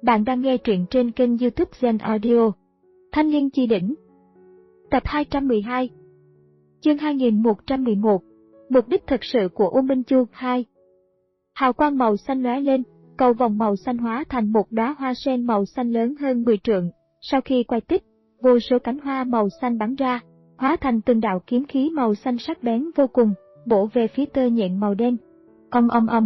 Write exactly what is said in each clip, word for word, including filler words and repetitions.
Bạn đang nghe truyện trên kênh YouTube Zen Audio. Thanh Liên Chi Đỉnh. Tập hai trăm mười hai. Chương hai nghìn một trăm mười một. Mục đích thực sự của U Minh Chu hai. Hào quang màu xanh lóe lên, cầu vòng màu xanh hóa thành một đóa hoa sen màu xanh lớn hơn mười trượng. Sau khi quay tích, vô số cánh hoa màu xanh bắn ra, hóa thành từng đạo kiếm khí màu xanh sắc bén vô cùng, bổ về phía tơ nhện màu đen. Ong ong ong.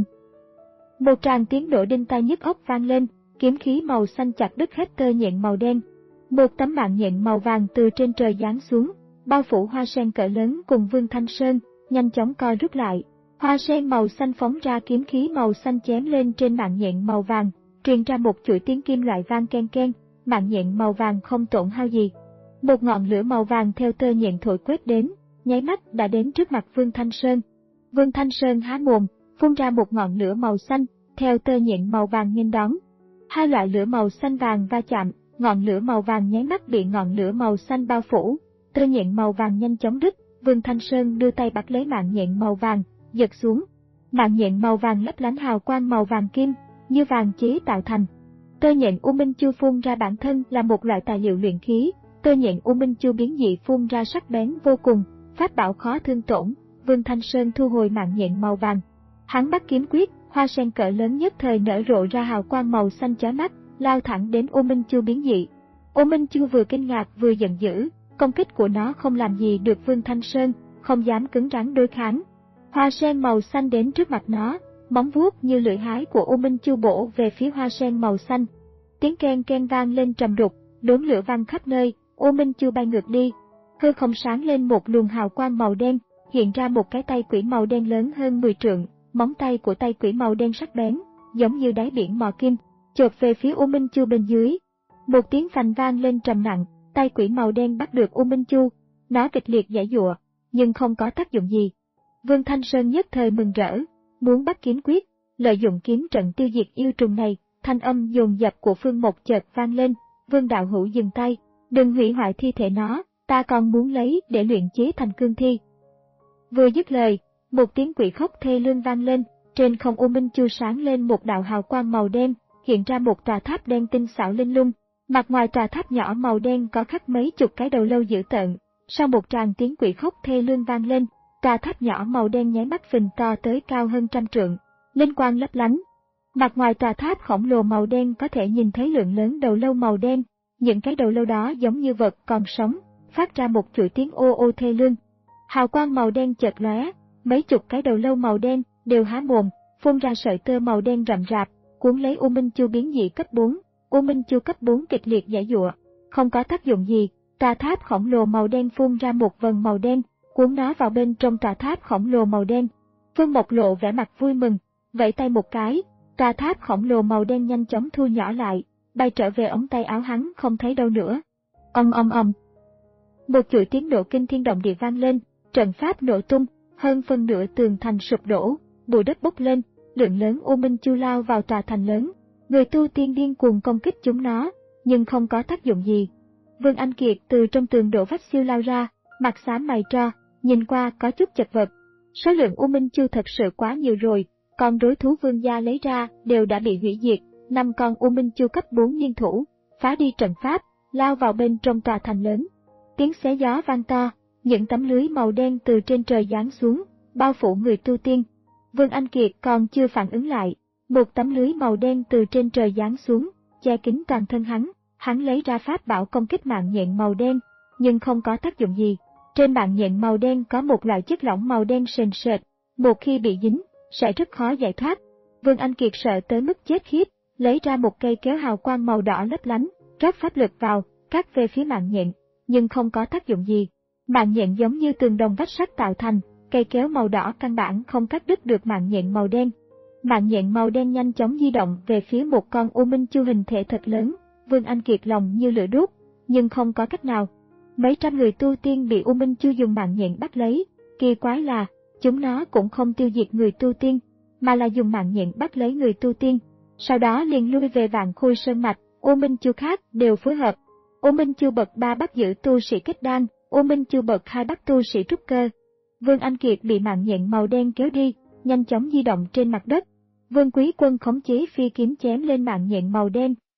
Một tràng tiếng nổ đinh tai nhức óc vang lên. Kiếm khí màu xanh chặt đứt hết tơ nhện màu đen. Một tấm mạng nhện màu vàng từ trên trời giáng xuống, bao phủ hoa sen cỡ lớn cùng Vương Thanh Sơn, nhanh chóng co rút lại. Hoa sen màu xanh phóng ra kiếm khí màu xanh chém lên trên mạng nhện màu vàng, truyền ra một chuỗi tiếng kim loại vang ken ken. Mạng nhện màu vàng không tổn hao gì. Một ngọn lửa màu vàng theo tơ nhện thổi quét đến, nháy mắt đã đến trước mặt Vương Thanh Sơn. Vương Thanh Sơn há mồm, phun ra một ngọn lửa màu xanh, theo tơ nhện màu vàng nghênh đón. Hai loại lửa màu xanh vàng va chạm, ngọn lửa màu vàng nháy mắt bị ngọn lửa màu xanh bao phủ, tơ nhện màu vàng nhanh chóng đứt. Vương Thanh Sơn đưa tay bắt lấy mạng nhện màu vàng, giật xuống. Mạng nhện màu vàng lấp lánh hào quang màu vàng kim, như vàng chế tạo thành. Tơ nhện U Minh Chu phun ra bản thân là một loại tài liệu luyện khí, tơ nhện U Minh Chu biến dị phun ra sắc bén vô cùng, pháp bảo khó thương tổn. Vương Thanh Sơn thu hồi mạng nhện màu vàng. Hắn bắt kiếm quyết, hoa sen cỡ lớn nhất thời nở rộ ra hào quang màu xanh chói mắt, lao thẳng đến U Minh Chu biến dị. U Minh Chu vừa kinh ngạc vừa giận dữ, công kích của nó không làm gì được Vương Thanh Sơn, không dám cứng rắn đối kháng. Hoa sen màu xanh đến trước mặt nó, móng vuốt như lưỡi hái của U Minh Chu bổ về phía hoa sen màu xanh. Tiếng ken ken vang lên trầm đục, đốm lửa vang khắp nơi, U Minh Chu bay ngược đi. Hư không sáng lên một luồng hào quang màu đen, hiện ra một cái tay quỷ màu đen lớn hơn mười trượng. Móng tay của tay quỷ màu đen sắc bén, giống như đáy biển mò kim, chộp về phía U Minh Chu bên dưới. Một tiếng phành vang lên trầm nặng, tay quỷ màu đen bắt được U Minh Chu, nó kịch liệt giãy giụa, nhưng không có tác dụng gì. Vương Thanh Sơn nhất thời mừng rỡ, muốn bắt kiếm quyết, lợi dụng kiếm trận tiêu diệt yêu trùng này. Thanh âm dồn dập của Phương Mộc chợt vang lên. Vương đạo hữu dừng tay, đừng hủy hoại thi thể nó, ta còn muốn lấy để luyện chế thành cương thi. Vừa dứt lời, một tiếng quỷ khóc thê lương vang lên, trên không U Minh Chu sáng lên một đạo hào quang màu đen, hiện ra một tòa tháp đen tinh xảo linh lung. Mặt ngoài tòa tháp nhỏ màu đen có khắc mấy chục cái đầu lâu dữ tợn. Sau một tràng tiếng quỷ khóc thê lương vang lên, tòa tháp nhỏ màu đen nháy mắt phình to tới cao hơn trăm trượng, linh quang lấp lánh. Mặt ngoài tòa tháp khổng lồ màu đen có thể nhìn thấy lượng lớn đầu lâu màu đen, những cái đầu lâu đó giống như vật còn sống, phát ra một chuỗi tiếng ô ô thê lương. Hào quang màu đen chợt lóe. Mấy chục cái đầu lâu màu đen đều há mồm, phun ra sợi tơ màu đen rậm rạp, cuốn lấy U Minh Chu biến dị cấp bốn. U Minh Chu cấp bốn kịch liệt giãy giụa, không có tác dụng gì. Tòa tháp khổng lồ màu đen phun ra một vầng màu đen, cuốn nó vào bên trong tòa tháp khổng lồ màu đen. Phương Mộc lộ vẻ mặt vui mừng, vẫy tay một cái, tòa tháp khổng lồ màu đen nhanh chóng thu nhỏ lại, bay trở về ống tay áo hắn không thấy đâu nữa. Ong ong ong. Một chuỗi tiếng nổ kinh thiên động địa vang lên, trận pháp nổ tung. Hơn phân nửa tường thành sụp đổ, bụi đất bốc lên, lượng lớn U Minh Chu lao vào tòa thành lớn. Người tu tiên điên cuồng công kích chúng nó, nhưng không có tác dụng gì. Vương Anh Kiệt từ trong tường đổ vách siêu lao ra, mặt xám mày tro, nhìn qua có chút chật vật. Số lượng U Minh Chu thật sự quá nhiều rồi, còn đối thú Vương gia lấy ra đều đã bị hủy diệt. Năm con U Minh Chu cấp bốn liên thủ, phá đi trận pháp, lao vào bên trong tòa thành lớn. Tiếng xé gió vang to. Những tấm lưới màu đen từ trên trời giáng xuống, bao phủ người tu tiên. Vương Anh Kiệt còn chưa phản ứng lại, một tấm lưới màu đen từ trên trời giáng xuống, che kín toàn thân hắn. Hắn lấy ra pháp bảo công kích mạng nhện màu đen, nhưng không có tác dụng gì. Trên mạng nhện màu đen có một loại chất lỏng màu đen sền sệt, một khi bị dính, sẽ rất khó giải thoát. Vương Anh Kiệt sợ tới mức chết khiếp, lấy ra một cây kéo hào quang màu đỏ lấp lánh, rót pháp lực vào, cắt về phía mạng nhện, nhưng không có tác dụng gì. Mạng nhện giống như tường đồng vách sắt tạo thành, cây kéo màu đỏ căn bản không cắt đứt được mạng nhện màu đen. Mạng nhện màu đen nhanh chóng di động về phía một con U Minh Chu hình thể thật lớn. Vương Anh Kiệt lòng như lửa đốt, nhưng không có cách nào. Mấy trăm người tu tiên bị U Minh Chu dùng mạng nhện bắt lấy, kỳ quái là, chúng nó cũng không tiêu diệt người tu tiên, mà là dùng mạng nhện bắt lấy người tu tiên. Sau đó liền lui về Vạn Khôi Sơn Mạch, U Minh Chu khác đều phối hợp. U Minh Chu bậc ba bắt giữ tu sĩ kết đan, U Minh Chu bậc hai bắt tu sĩ trúc cơ. Vương Anh Kiệt bị mạng nhện màu đen kéo đi, nhanh chóng di động trên mặt đất. Vương Quý Quân khống chế phi kiếm chém lên mạng nhện màu đen,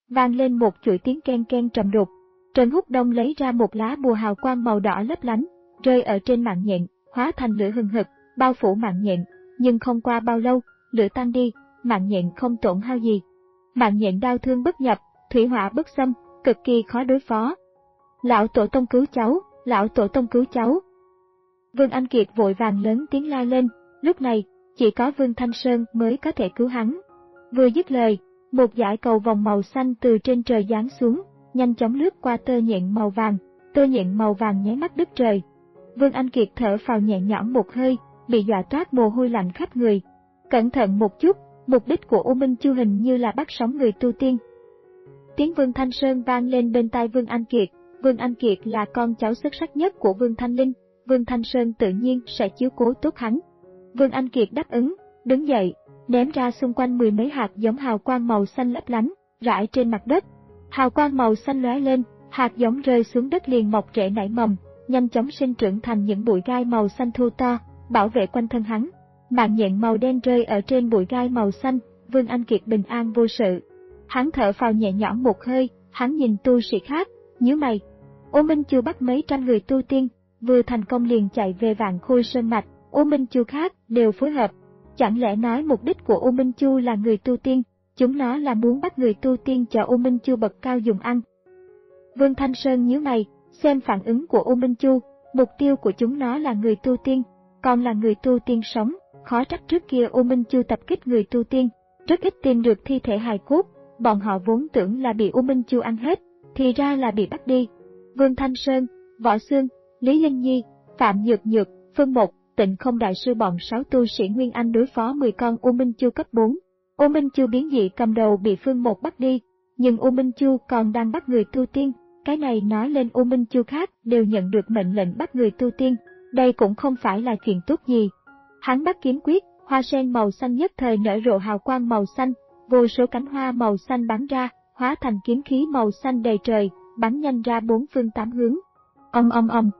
vang lên một chuỗi tiếng ken ken trầm đục. Trần Húc Đông lấy ra một lá bùa hào quang màu đỏ lấp lánh, rơi ở trên mạng nhện, hóa thành lửa hừng hực, bao phủ mạng nhện, nhưng không qua bao lâu, lửa tan đi, mạng nhện không tổn hao gì. Mạng nhện đau thương bất nhập, thủy hỏa bất xâm, cực kỳ khó đối phó. Lão tổ tông cứu cháu, lão tổ tông cứu cháu. Vương Anh Kiệt vội vàng lớn tiếng la lên, lúc này, chỉ có Vương Thanh Sơn mới có thể cứu hắn. Vừa dứt lời, một dải cầu vòng màu xanh từ trên trời giáng xuống, nhanh chóng lướt qua tơ nhện màu vàng, tơ nhện màu vàng nháy mắt đứt trời. Vương Anh Kiệt thở phào nhẹ nhõm một hơi, bị dọa toát mồ hôi lạnh khắp người. Cẩn thận một chút, mục đích của U Minh Chu hình như là bắt sống người tu tiên. Tiếng Vương Thanh Sơn vang lên bên tai Vương Anh Kiệt. Vương Anh Kiệt là con cháu xuất sắc nhất của Vương Thanh Linh, Vương Thanh Sơn tự nhiên sẽ chiếu cố tốt hắn. Vương Anh Kiệt đáp ứng, đứng dậy, ném ra xung quanh mười mấy hạt giống hào quang màu xanh lấp lánh, rải trên mặt đất. Hào quang màu xanh lóe lên, hạt giống rơi xuống đất liền mọc rễ nảy mầm, nhanh chóng sinh trưởng thành những bụi gai màu xanh thu to, bảo vệ quanh thân hắn. Mạng nhện màu đen rơi ở trên bụi gai màu xanh, Vương Anh Kiệt bình an vô sự. Hắn thở phào nhẹ nhõm một hơi, hắn nhìn tu sĩ khác, nhíu mày. U Minh Chu bắt mấy trăm người tu tiên, vừa thành công liền chạy về Vạn Khôi Sơn Mạch, U Minh Chu khác đều phối hợp. Chẳng lẽ nói mục đích của U Minh Chu là người tu tiên, chúng nó là muốn bắt người tu tiên cho U Minh Chu bậc cao dùng ăn. Vương Thanh Sơn nhíu mày, xem phản ứng của U Minh Chu, mục tiêu của chúng nó là người tu tiên, còn là người tu tiên sống, khó trách trước kia U Minh Chu tập kích người tu tiên, rất ít tìm được thi thể hài cốt, bọn họ vốn tưởng là bị U Minh Chu ăn hết, thì ra là bị bắt đi. Vương Thanh Sơn, Võ Xương, Lý Linh Nhi, Phạm Nhược Nhược, Phương Một, Tịnh Không đại sư bọn sáu tu sĩ Nguyên Anh đối phó mười con U Minh Chu cấp bốn. U Minh Chu biến dị cầm đầu bị Phương Một bắt đi, nhưng U Minh Chu còn đang bắt người tu tiên, cái này nói lên U Minh Chu khác đều nhận được mệnh lệnh bắt người tu tiên, đây cũng không phải là chuyện tốt gì. Hắn bắt kiếm quyết, hoa sen màu xanh nhất thời nở rộ hào quang màu xanh, vô số cánh hoa màu xanh bắn ra, hóa thành kiếm khí màu xanh đầy trời, bắn nhanh ra bốn phương tám hướng. Ong ong ong.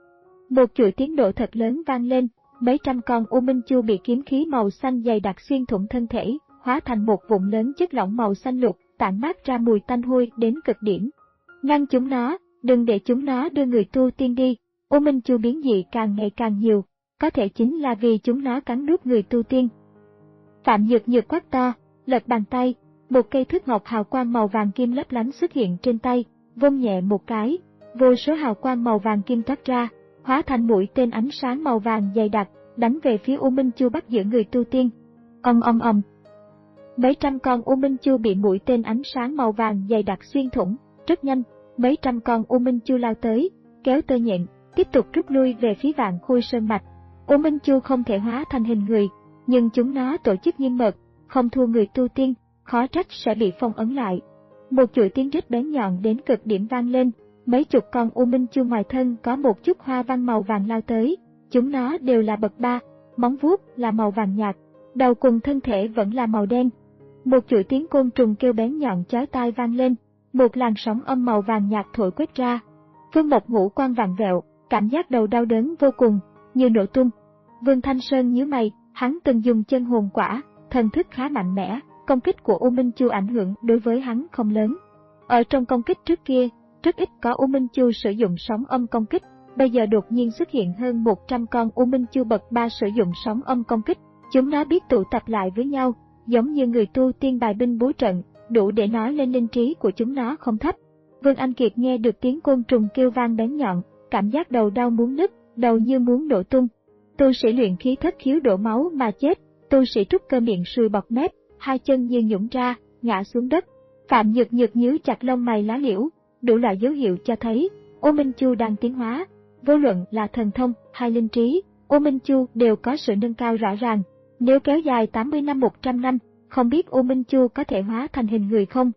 Một chuỗi tiếng nổ thật lớn vang lên, mấy trăm con U Minh Chu bị kiếm khí màu xanh dày đặc xuyên thủng thân thể, hóa thành một vụn lớn chất lỏng màu xanh lục, tản mát ra mùi tanh hôi đến cực điểm. Ngăn chúng nó, đừng để chúng nó đưa người tu tiên đi. U Minh Chu biến dị càng ngày càng nhiều, có thể chính là vì chúng nó cắn nuốt người tu tiên. Phạm Nhược Nhược quát to, lật bàn tay, một cây thước ngọc hào quang màu vàng kim lấp lánh xuất hiện trên tay, vung nhẹ một cái, vô số hào quang màu vàng kim toát ra, hóa thành mũi tên ánh sáng màu vàng dày đặc, đánh về phía U Minh Chu bắt giữ người tu tiên. Ong ong ong. Mấy trăm con U Minh Chu bị mũi tên ánh sáng màu vàng dày đặc xuyên thủng, rất nhanh, mấy trăm con U Minh Chu lao tới, kéo tơ nhện, tiếp tục rút lui về phía Vạn Khôi Sơn Mạch. U Minh Chu không thể hóa thành hình người, nhưng chúng nó tổ chức nghiêm mật, không thua người tu tiên, khó trách sẽ bị phong ấn lại. Một chuỗi tiếng rít bén nhọn đến cực điểm vang lên, mấy chục con U Minh Chu ngoài thân có một chút hoa văn màu vàng lao tới, chúng nó đều là bậc ba, móng vuốt là màu vàng nhạt, đầu cùng thân thể vẫn là màu đen. Một chuỗi tiếng côn trùng kêu bén nhọn chói tai vang lên, một làn sóng âm màu vàng nhạt thổi quét ra. Phương Mộc ngũ quan vặn vẹo, cảm giác đầu đau đớn vô cùng, như nổ tung. Vương Thanh Sơn nhíu mày, hắn từng dùng chân hồn quả, thần thức khá mạnh mẽ, công kích của U Minh Chu ảnh hưởng đối với hắn không lớn. Ở trong công kích trước kia, rất ít có U Minh Chu sử dụng sóng âm công kích, bây giờ đột nhiên xuất hiện hơn một trăm con U Minh Chu bậc ba sử dụng sóng âm công kích, chúng nó biết tụ tập lại với nhau, giống như người tu tiên bài binh bố trận, đủ để nói lên linh trí của chúng nó không thấp. Vương Anh Kiệt nghe được tiếng côn trùng kêu vang bén nhọn, cảm giác đầu đau muốn nứt, đầu như muốn nổ tung. Tu sĩ luyện khí thất khiếu đổ máu mà chết, tu sĩ trúc cơ miệng sùi bọt mép, hai chân như nhũn ra, ngã xuống đất. Phạm Nhược Nhược nhíu chặt lông mày lá liễu, đủ loại dấu hiệu cho thấy U Minh Chu đang tiến hóa, vô luận là thần thông hay linh trí, U Minh Chu đều có sự nâng cao rõ ràng. Nếu kéo dài tám mươi năm một trăm năm, không biết U Minh Chu có thể hóa thành hình người không?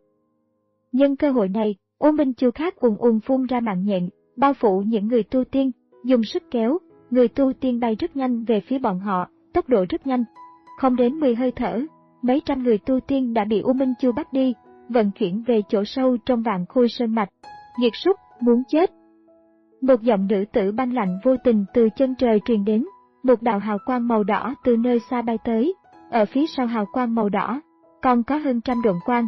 Nhân cơ hội này, U Minh Chu khác ùn ùn phun ra mạng nhện, bao phủ những người tu tiên, dùng sức kéo, người tu tiên bay rất nhanh về phía bọn họ, tốc độ rất nhanh. Không đến mười hơi thở, mấy trăm người tu tiên đã bị U Minh Chu bắt đi, vận chuyển về chỗ sâu trong Vạn Khôi Sơn Mạch. Nghiệt súc, muốn chết. Một giọng nữ tử băng lạnh vô tình từ chân trời truyền đến, một đạo hào quang màu đỏ từ nơi xa bay tới, ở phía sau hào quang màu đỏ, còn có hơn trăm độn quang.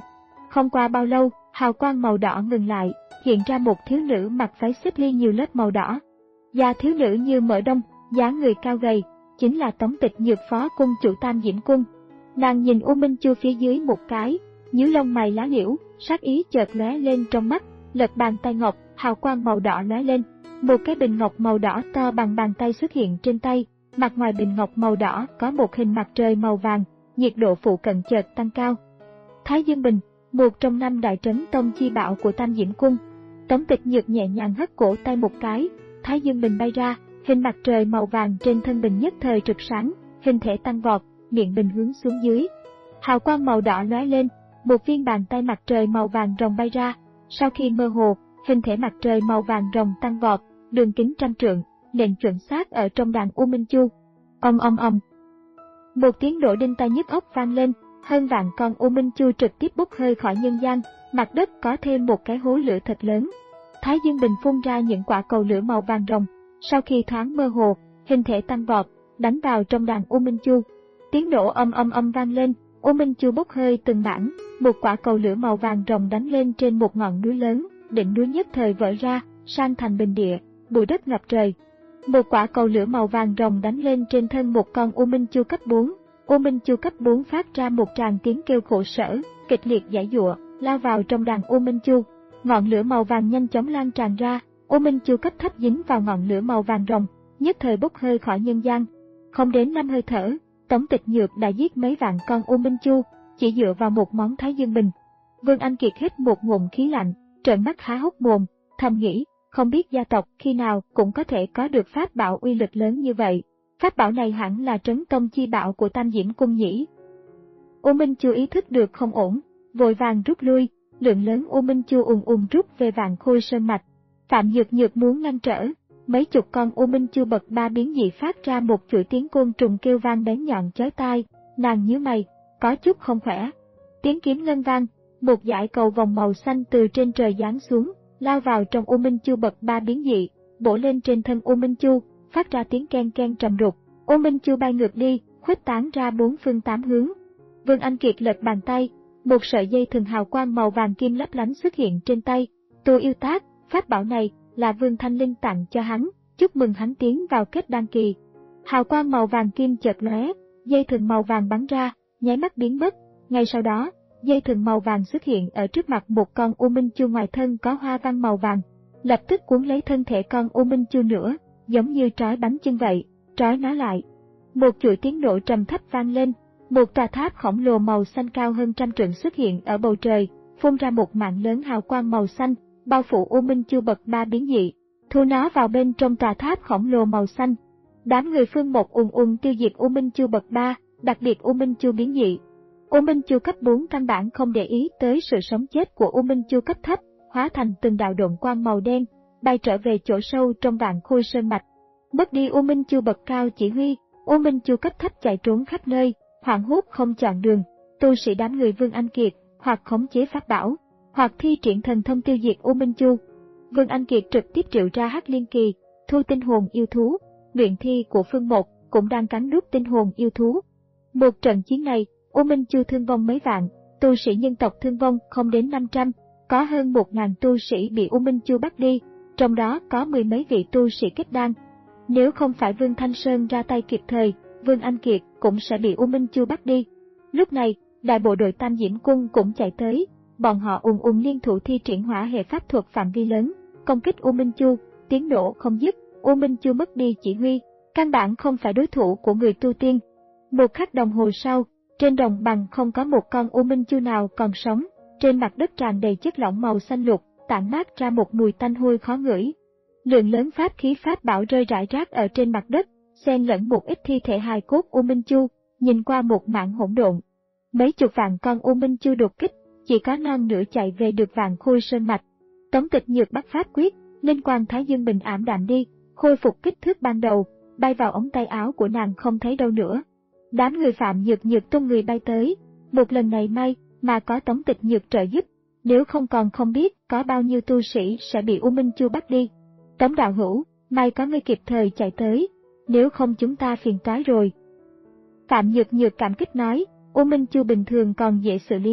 Không qua bao lâu, hào quang màu đỏ ngừng lại, hiện ra một thiếu nữ mặc váy xếp ly nhiều lớp màu đỏ. Da thiếu nữ như mỡ đông, dáng người cao gầy, chính là Tống Tịch Nhược, phó cung chủ Tam Diễm Cung. Nàng nhìn U Minh Chu phía dưới một cái, nhíu lông mày lá liễu, sát ý chợt lóe lên trong mắt, lật bàn tay ngọc, hào quang màu đỏ lóe lên. Một cái bình ngọc màu đỏ to bằng bàn tay xuất hiện trên tay, mặt ngoài bình ngọc màu đỏ có một hình mặt trời màu vàng, nhiệt độ phụ cận chợt tăng cao. Thái Dương Bình, một trong năm đại trấn tông chi bảo của Tam Diễm Cung. Tống Tịch Nhược nhẹ nhàng hất cổ tay một cái, Thái Dương Bình bay ra, hình mặt trời màu vàng trên thân bình nhất thời rực sáng, hình thể tăng vọt, miệng bình hướng xuống dưới. Hào quang màu đỏ lóe lên, một viên bàn tay mặt trời màu vàng rồng bay ra, sau khi mơ hồ, hình thể mặt trời màu vàng rồng tăng vọt, đường kính trăm trượng, nện chuẩn xác ở trong đàn U Minh Chu. Ong ong ong. Một tiếng nổ đinh tai nhức óc vang lên, hơn vạn con U Minh Chu trực tiếp bốc hơi khỏi nhân gian, mặt đất có thêm một cái hố lửa thật lớn. Thái Dương Bình phun ra những quả cầu lửa màu vàng rồng, sau khi thoáng mơ hồ, hình thể tăng vọt, đánh vào trong đàn U Minh Chu. Tiếng nổ âm âm âm vang lên, U Minh Chu bốc hơi từng mảng, một quả cầu lửa màu vàng rồng đánh lên trên một ngọn núi lớn, đỉnh núi nhất thời vỡ ra, san thành bình địa, bụi đất ngập trời. Một quả cầu lửa màu vàng rồng đánh lên trên thân một con U Minh Chu cấp bốn. U Minh Chu cấp bốn phát ra một tràng tiếng kêu khổ sở, kịch liệt giãy giụa, lao vào trong đàn U Minh Chu. Ngọn lửa màu vàng nhanh chóng lan tràn ra, U Minh Chu cấp thấp dính vào ngọn lửa màu vàng rồng, nhất thời bốc hơi khỏi nhân gian. Không đến năm hơi thở, Tống Tịch Nhược đã giết mấy vạn con U Minh Chu, chỉ dựa vào một món Thái Dương Bình. Vương Anh Kiệt hít một ngụm khí lạnh, trợn mắt há hốc mồm, thầm nghĩ, không biết gia tộc khi nào cũng có thể có được pháp bảo uy lực lớn như vậy. Pháp bảo này hẳn là trấn tông chi bảo của Tam Diễm Cung nhỉ. U Minh Chu ý thức được không ổn, vội vàng rút lui, lượng lớn U Minh Chu ùn ùn rút về Vạn Khôi Sơn Mạch. Phạm Nhược Nhược muốn ngăn trở, mấy chục con U Minh Chu bậc ba biến dị phát ra một chuỗi tiếng côn trùng kêu vang bén nhọn chói tai, nàng nhíu mày, có chút không khỏe. Tiếng kiếm ngân vang, một dải cầu vòng màu xanh từ trên trời giáng xuống, lao vào trong U Minh Chu bậc ba biến dị, bổ lên trên thân U Minh Chu, phát ra tiếng ken ken trầm đục. U Minh Chu bay ngược đi, khuếch tán ra bốn phương tám hướng. Vương Anh Kiệt lật bàn tay, một sợi dây thừng hào quang màu vàng kim lấp lánh xuất hiện trên tay. Tô Yêu Tác, pháp bảo này là Vương Thanh Linh tặng cho hắn, chúc mừng hắn tiến vào kết đan kỳ. Hào quang màu vàng kim chợt lóe, dây thừng màu vàng bắn ra, nháy mắt biến mất. Ngay sau đó, dây thừng màu vàng xuất hiện ở trước mặt một con U Minh Chu ngoài thân có hoa văn màu vàng, lập tức cuốn lấy thân thể con U Minh Chu nữa, giống như trói bánh chưng vậy, trói nó lại. Một chuỗi tiếng nổ trầm thấp vang lên, một tòa tháp khổng lồ màu xanh cao hơn trăm trượng xuất hiện ở bầu trời, phun ra một mạng lớn hào quang màu xanh, bao phủ U Minh Chu bậc ba biến dị, thu nó vào bên trong tòa tháp khổng lồ màu xanh. Đám người Phương Một ùn ùn tiêu diệt U Minh Chu bậc ba, đặc biệt U Minh Chu biến dị. U Minh Chu cấp bốn căn bản không để ý tới sự sống chết của U Minh Chu cấp thấp, hóa thành từng đạo độn quang màu đen, bay trở về chỗ sâu trong Vạn Khôi Sơn Mạch. Mất đi U Minh Chu bậc cao chỉ huy, U Minh Chu cấp thấp chạy trốn khắp nơi, hoảng hốt không chọn đường. Tu sĩ đám người Vương Anh Kiệt hoặc khống chế pháp bảo, hoặc thi triển thần thông tiêu diệt U Minh Chu. Vương Anh Kiệt trực tiếp triệu ra Hắc Liên Kỳ, thu tinh hồn yêu thú. Luyện thi của Phương Một cũng đang cắn nuốt tinh hồn yêu thú. Một trận chiến này, U Minh Chu thương vong mấy vạn, tu sĩ nhân tộc thương vong không đến năm trăm, có hơn một ngàn tu sĩ bị U Minh Chu bắt đi, trong đó có mười mấy vị tu sĩ kết đan. Nếu không phải Vương Thanh Sơn ra tay kịp thời, Vương Anh Kiệt cũng sẽ bị U Minh Chu bắt đi. Lúc này, đại bộ đội Tam Diễm Cung cũng chạy tới, bọn họ ùn ùn liên thủ thi triển hỏa hệ pháp thuật phạm vi lớn, công kích U Minh Chu, tiếng nổ không dứt, U Minh Chu mất đi chỉ huy, căn bản không phải đối thủ của người tu tiên. Một khắc đồng hồ sau, trên đồng bằng không có một con U Minh Chu nào còn sống, trên mặt đất tràn đầy chất lỏng màu xanh lục, tản mát ra một mùi tanh hôi khó ngửi. Lượng lớn pháp khí pháp bảo rơi rải rác ở trên mặt đất, xen lẫn một ít thi thể hài cốt U Minh Chu, nhìn qua một mảng hỗn độn. Mấy chục vạn con U Minh Chu đột kích, chỉ có non nửa chạy về được Vạn Khôi Sơn Mạch. Tống Tịch Nhược bắt pháp quyết, linh quang Thái Dương Bình ảm đạm đi, khôi phục kích thước ban đầu, bay vào ống tay áo của nàng không thấy đâu nữa. Đám người Phạm Nhược Nhược tung người bay tới, một lần này may mà có Tống Tịch Nhược trợ giúp, nếu không còn không biết có bao nhiêu tu sĩ sẽ bị U Minh Chu bắt đi. Tống đạo hữu, may có ngươi kịp thời chạy tới, nếu không chúng ta phiền toái rồi. Phạm Nhược Nhược cảm kích nói, U Minh Chu bình thường còn dễ xử lý,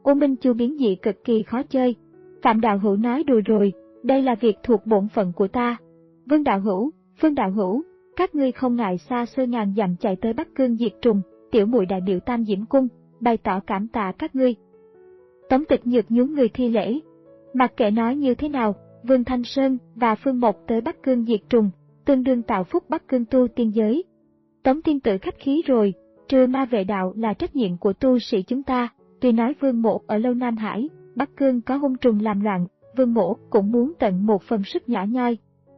U Minh Chu biến dị cực kỳ khó chơi. Phạm Đạo Hữu nói đùa rồi, đây là việc thuộc bổn phận của ta. Vương Đạo Hữu, Phương Đạo Hữu, các ngươi không ngại xa xôi ngàn dặm chạy tới Bắc Cương diệt trùng, tiểu muội đại biểu Tam Diễm Cung, bày tỏ cảm tạ các ngươi. Tống Tịch Nhược nhún người thi lễ. Mặc kệ nói như thế nào, Vương Thanh Sơn và Phương Mộc tới Bắc Cương diệt trùng, tương đương tạo phúc Bắc Cương tu tiên giới. Tống tiên tử khách khí rồi, trừ ma vệ đạo là trách nhiệm của tu sĩ chúng ta, tuy nói Vương Mộ ở Lâu Nam Hải, Bắc Cương có hung trùng làm loạn, Vương Mộ cũng muốn tận một phần sức nhỏ nhoi.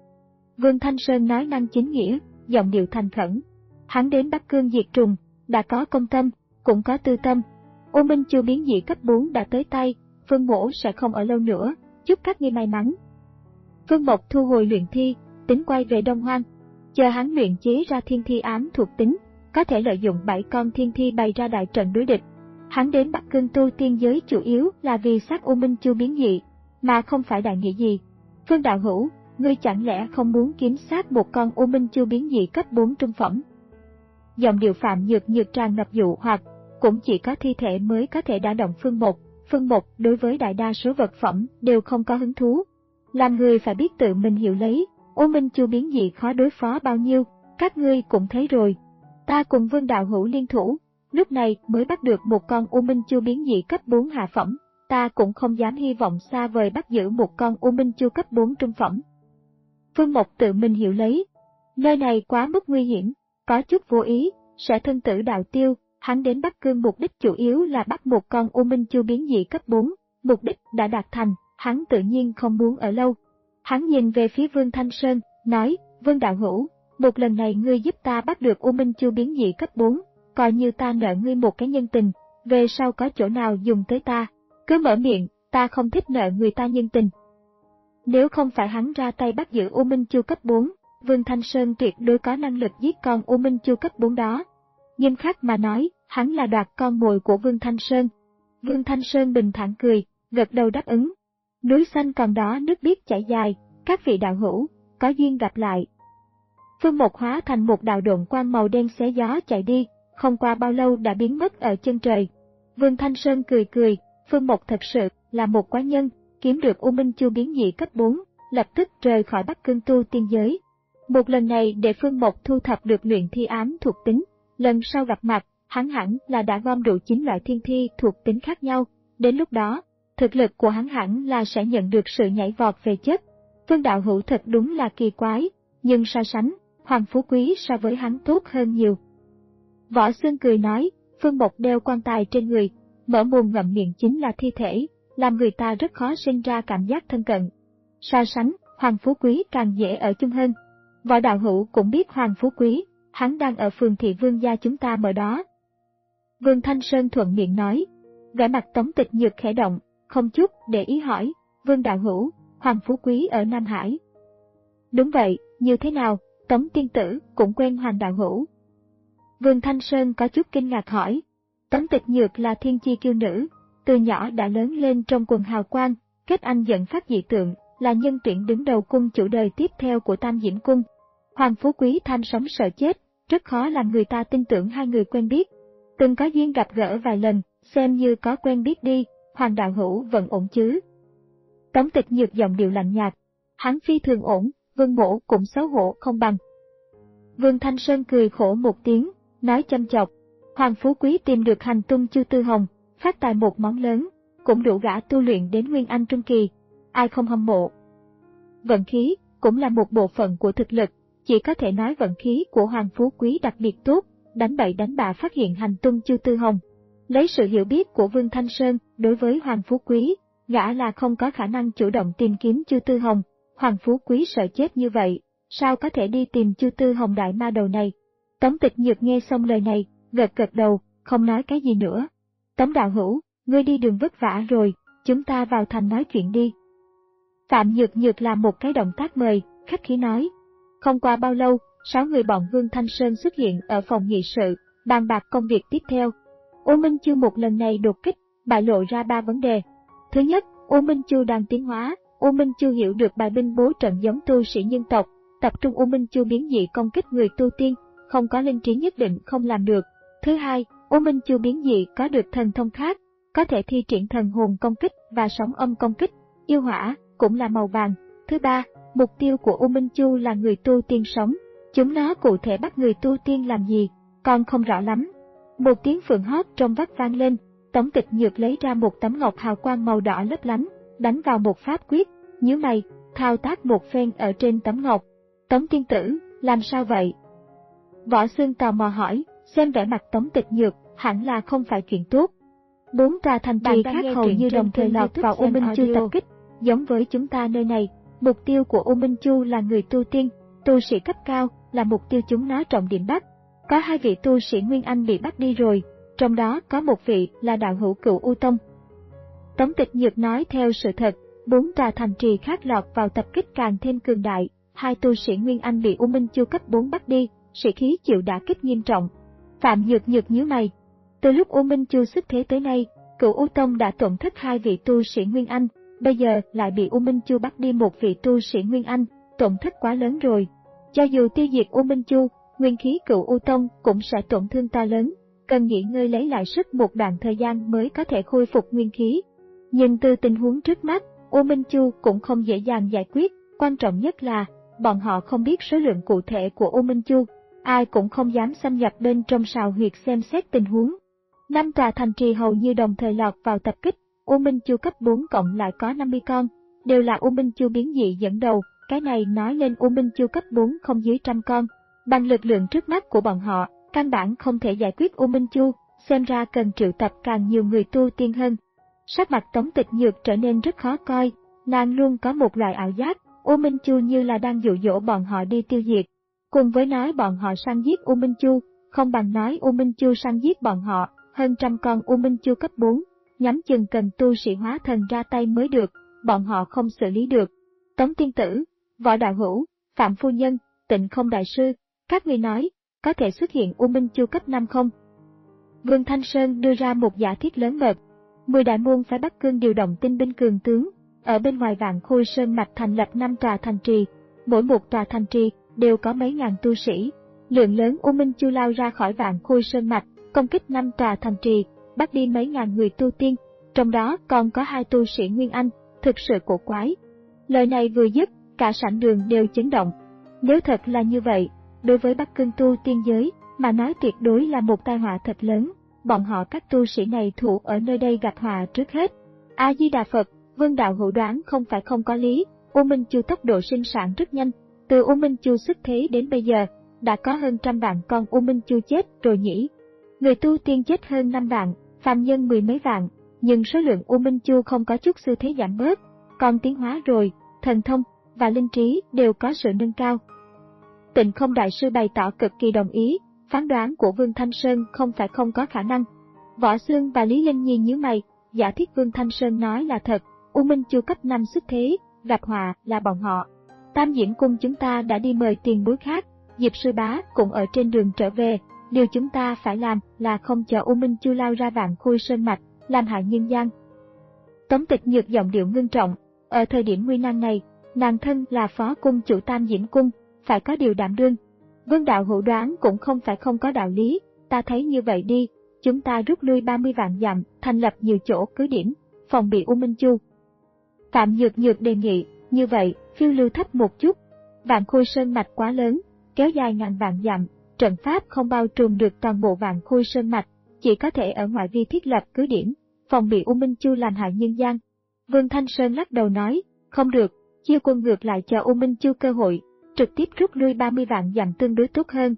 Vương Thanh Sơn nói năng chính nghĩa, giọng điệu thành khẩn. Hắn đến Bắc Cương diệt trùng, đã có công tâm, cũng có tư tâm. U Minh Chu biến dị cấp bốn đã tới tay, Vương Mộ sẽ không ở lâu nữa, chúc các ngươi may mắn. Vương Mộc thu hồi luyện thi, tính quay về Đông Hoang. Chờ hắn luyện chế ra thiên thi ám thuộc tính, có thể lợi dụng bảy con thiên thi bày ra đại trận đối địch. Hắn đến Bắc Cương tu tiên giới chủ yếu là vì sát U Minh Chu biến dị, mà không phải đại nghĩa gì. Phương Đạo Hữu, ngươi chẳng lẽ không muốn kiếm sát một con U Minh Chu biến dị cấp bốn trung phẩm? Giọng điệu Phạm Nhược Nhược tràn ngập dụ hoặc, cũng chỉ có thi thể mới có thể đả động Phương Mộc. Phương Mộc đối với đại đa số vật phẩm đều không có hứng thú. Làm người phải biết tự mình hiểu lấy, U Minh Chu biến dị khó đối phó bao nhiêu, các ngươi cũng thấy rồi. Ta cùng Vương Đạo Hữu liên thủ, lúc này mới bắt được một con U Minh Chu biến dị cấp bốn hạ phẩm, ta cũng không dám hy vọng xa vời bắt giữ một con U Minh Chu cấp bốn trung phẩm. Phương Mộc tự mình hiểu lấy, nơi này quá mức nguy hiểm, có chút vô ý, sẽ thân tử đạo tiêu. Hắn đến Bắc Cương mục đích chủ yếu là bắt một con U Minh Chu biến dị cấp bốn, mục đích đã đạt thành, hắn tự nhiên không muốn ở lâu. Hắn nhìn về phía Vương Thanh Sơn, nói, Vương Đạo Hữu, một lần này ngươi giúp ta bắt được U Minh Chu biến dị cấp bốn, coi như ta nợ ngươi một cái nhân tình, về sau có chỗ nào dùng tới ta, cứ mở miệng, ta không thích nợ người ta nhân tình. Nếu không phải hắn ra tay bắt giữ U Minh Chu cấp bốn, Vương Thanh Sơn tuyệt đối có năng lực giết con U Minh Chu cấp bốn đó. Nghiêm khắc mà nói, hắn là đoạt con mồi của Vương Thanh Sơn. Vương Thanh Sơn bình thản cười, gật đầu đáp ứng. Núi xanh còn đó nước biếc chảy dài, các vị đạo hữu, có duyên gặp lại. Phương Mộc hóa thành một đạo độn quang màu đen xé gió chạy đi, không qua bao lâu đã biến mất ở chân trời. Vương Thanh Sơn cười cười, Phương Mộc thật sự là một quái nhân, kiếm được U Minh Chu biến dị cấp bốn, lập tức rời khỏi Bắc Cương tu tiên giới. Một lần này để Phương Mộc thu thập được luyện thi ám thuộc tính, lần sau gặp mặt, hắn hẳn là đã gom đủ chín loại thiên thi thuộc tính khác nhau, đến lúc đó, thực lực của hắn hẳn là sẽ nhận được sự nhảy vọt về chất. Vương Đạo Hữu thật đúng là kỳ quái, nhưng so sánh, Hoàng Phú Quý so với hắn tốt hơn nhiều. Võ Xương cười nói, Phương Mộc đeo quan tài trên người, mở mồm ngậm miệng chính là thi thể, làm người ta rất khó sinh ra cảm giác thân cận. So sánh, Hoàng Phú Quý càng dễ ở chung hơn. Võ Đạo Hữu cũng biết Hoàng Phú Quý, hắn đang ở phường thị Vương gia chúng ta mở đó. Vương Thanh Sơn thuận miệng nói, vẻ mặt Tống Tịch Nhược khẽ động, không chút để ý hỏi, Vương Đạo Hữu, Hoàng Phú Quý ở Nam Hải. Đúng vậy, như thế nào, Tống tiên tử cũng quen Hoàng Đạo Hữu. Vương Thanh Sơn có chút kinh ngạc hỏi, Tống Tịch Nhược là thiên chi kiêu nữ, từ nhỏ đã lớn lên trong quần hào quang, kết anh dẫn phát dị tượng, là nhân tuyển đứng đầu cung chủ đời tiếp theo của Tam Diễm Cung. Hoàng Phú Quý tham sống sợ chết, rất khó làm người ta tin tưởng hai người quen biết. Từng có duyên gặp gỡ vài lần, xem như có quen biết đi, Hoàng Đạo Hữu vẫn ổn chứ? Tống Tịch Nhược giọng điệu lạnh nhạt, hắn phi thường ổn, Vương Mỗ cũng xấu hổ không bằng. Vương Thanh Sơn cười khổ một tiếng, nói châm chọc, Hoàng Phú Quý tìm được hành tung Chu Tư Hồng, phát tài một món lớn, cũng đủ gã tu luyện đến Nguyên Anh Trung Kỳ, ai không hâm mộ. Vận khí cũng là một bộ phận của thực lực, chỉ có thể nói vận khí của Hoàng Phú Quý đặc biệt tốt, đánh bậy đánh bạ phát hiện hành tung Chu Tư Hồng. Lấy sự hiểu biết của Vương Thanh Sơn đối với Hoàng Phú Quý, gã là không có khả năng chủ động tìm kiếm Chu Tư Hồng. Hoàng Phú Quý sợ chết như vậy, sao có thể đi tìm Chu Tư Hồng đại ma đầu này? Tống Tịch Nhược nghe xong lời này, gật gật đầu, không nói cái gì nữa. Tống Đạo Hữu, ngươi đi đường vất vả rồi, chúng ta vào thành nói chuyện đi. Phạm Nhược Nhược làm một cái động tác mời, khách khí nói. Không qua bao lâu, sáu người bọn Vương Thanh Sơn xuất hiện ở phòng nghị sự, bàn bạc công việc tiếp theo. U Minh Chu một lần này đột kích, bại lộ ra ba vấn đề. Thứ nhất, U Minh Chu đang tiến hóa, U Minh Chu hiểu được bài binh bố trận giống tu sĩ nhân tộc, tập trung U Minh Chu biến dị công kích người tu tiên, không có linh trí nhất định không làm được. Thứ hai, U Minh Chu biến dị có được thần thông khác, có thể thi triển thần hồn công kích và sóng âm công kích. Yêu hỏa cũng là màu vàng. Thứ ba, mục tiêu của U Minh Chu là người tu tiên sống. Chúng nó cụ thể bắt người tu tiên làm gì, còn không rõ lắm. Một tiếng phượng hót trong vắt vang lên, Tống Tịch Nhược lấy ra một tấm ngọc hào quang màu đỏ lấp lánh, đánh vào một pháp quyết, nhíu mày, thao tác một phen ở trên tấm ngọc. Tống tiên tử, làm sao vậy? Võ Xương tò mò hỏi, xem vẻ mặt Tống Tịch Nhược, hẳn là không phải chuyện tốt. Bốn tòa thành trì khác hầu như đồng thời lọt vào U Minh Chu tập kích, giống với chúng ta nơi này. Mục tiêu của U Minh Chu là người tu tiên, tu sĩ cấp cao, là mục tiêu chúng nó trọng điểm bắt. Có hai vị tu sĩ Nguyên Anh bị bắt đi rồi, trong đó có một vị là đạo hữu Cửu U Tông. Tống Tịch Nhược nói theo sự thật, bốn tòa thành trì khác lọt vào tập kích càng thêm cường đại, hai tu sĩ Nguyên Anh bị U Minh Chu cấp bốn bắt đi, sĩ khí chịu đả kích nghiêm trọng. Phạm Nhược Nhược nhíu mày. Từ lúc U Minh Chu xuất thế tới nay, Cửu U Tông đã tổn thất hai vị tu sĩ Nguyên Anh, bây giờ lại bị U Minh Chu bắt đi một vị tu sĩ Nguyên Anh, tổn thất quá lớn rồi. Cho dù tiêu diệt U Minh Chu, nguyên khí Cửu U Tông cũng sẽ tổn thương to lớn, cần nghỉ ngơi lấy lại sức một đoạn thời gian mới có thể khôi phục nguyên khí. Nhưng từ tình huống trước mắt, U Minh Chu cũng không dễ dàng giải quyết, quan trọng nhất là bọn họ không biết số lượng cụ thể của U Minh Chu, ai cũng không dám xâm nhập bên trong sào huyệt xem xét tình huống. Năm tòa thành trì hầu như đồng thời lọt vào tập kích, U Minh Chu cấp bốn cộng lại có năm mươi con, đều là U Minh Chu biến dị dẫn đầu, cái này nói lên U Minh Chu cấp bốn không dưới trăm con. Bằng lực lượng trước mắt của bọn họ, căn bản không thể giải quyết U Minh Chu, xem ra cần triệu tập càng nhiều người tu tiên hơn. Sắc mặt Tống Tịch Nhược trở nên rất khó coi, nàng luôn có một loại ảo giác, U Minh Chu như là đang dụ dỗ bọn họ đi tiêu diệt. Cùng với nói bọn họ săn giết U Minh Chu, không bằng nói U Minh Chu săn giết bọn họ, hơn trăm con U Minh Chu cấp bốn, nhắm chừng cần tu sĩ hóa thần ra tay mới được, bọn họ không xử lý được. Tống tiên tử, Võ đạo hữu, Phạm phu nhân, Tịnh Không đại sư, các người nói, có thể xuất hiện U Minh Chu cấp năm không? Vương Thanh Sơn đưa ra một giả thiết lớn mật. Mười đại môn phái Bắc Cương điều động tinh binh cường tướng, ở bên ngoài Vạn Khôi Sơn mạch thành lập năm tòa thành trì, mỗi một tòa thành trì đều có mấy ngàn tu sĩ. Lượng lớn U Minh Chu lao ra khỏi Vạn Khôi Sơn mạch, công kích năm tòa thành trì, bắt đi mấy ngàn người tu tiên, trong đó còn có hai tu sĩ Nguyên Anh, thực sự cổ quái. Lời này vừa dứt, cả sảnh đường đều chấn động. Nếu thật là như vậy, đối với Bắc Cương tu tiên giới mà nói tuyệt đối là một tai họa thật lớn, bọn họ các tu sĩ này thủ ở nơi đây gặt họa trước hết. A Di Đà Phật, Vương đạo hữu đoán không phải không có lý, U Minh Chu tốc độ sinh sản rất nhanh, từ U Minh Chu xuất thế đến bây giờ, đã có hơn trăm vạn con U Minh Chu chết rồi nhỉ. Người tu tiên chết hơn năm vạn, phàm nhân mười mấy vạn, nhưng số lượng U Minh Chu không có chút xu thế giảm bớt, còn tiến hóa rồi, thần thông và linh trí đều có sự nâng cao. Tịnh Không đại sư bày tỏ cực kỳ đồng ý, phán đoán của Vương Thanh Sơn không phải không có khả năng. Võ Xương và Lý Linh Nhi nhíu mày, giả thiết Vương Thanh Sơn nói là thật, U Minh Chu cấp năm xuất thế, gặp họa là bọn họ. Tam Diễn Cung chúng ta đã đi mời tiền bối khác, Diệp sư bá cũng ở trên đường trở về, điều chúng ta phải làm là không chờ U Minh Chu lao ra Vạn Khôi Sơn mạch, làm hại nhân gian. Tống Tịch Nhược giọng điệu ngưng trọng, ở thời điểm nguy nan này, nàng thân là phó cung chủ Tam Diễn Cung, phải có điều đảm đương. Vương đạo hữu đoán cũng không phải không có đạo lý, ta thấy như vậy đi, chúng ta rút lui ba mươi vạn dặm, thành lập nhiều chỗ cứ điểm, phòng bị U Minh Chu. Phạm Nhược Nhược đề nghị, như vậy, phiêu lưu thấp một chút. Vạn Khôi Sơn mạch quá lớn, kéo dài ngàn vạn dặm, trận pháp không bao trùm được toàn bộ Vạn Khôi Sơn mạch, chỉ có thể ở ngoại vi thiết lập cứ điểm, phòng bị U Minh Chu làm hại nhân gian. Vương Thanh Sơn lắc đầu nói, không được, chia quân ngược lại cho U Minh Chu cơ hội, trực tiếp rút lui ba mươi vạn dặm tương đối tốt hơn.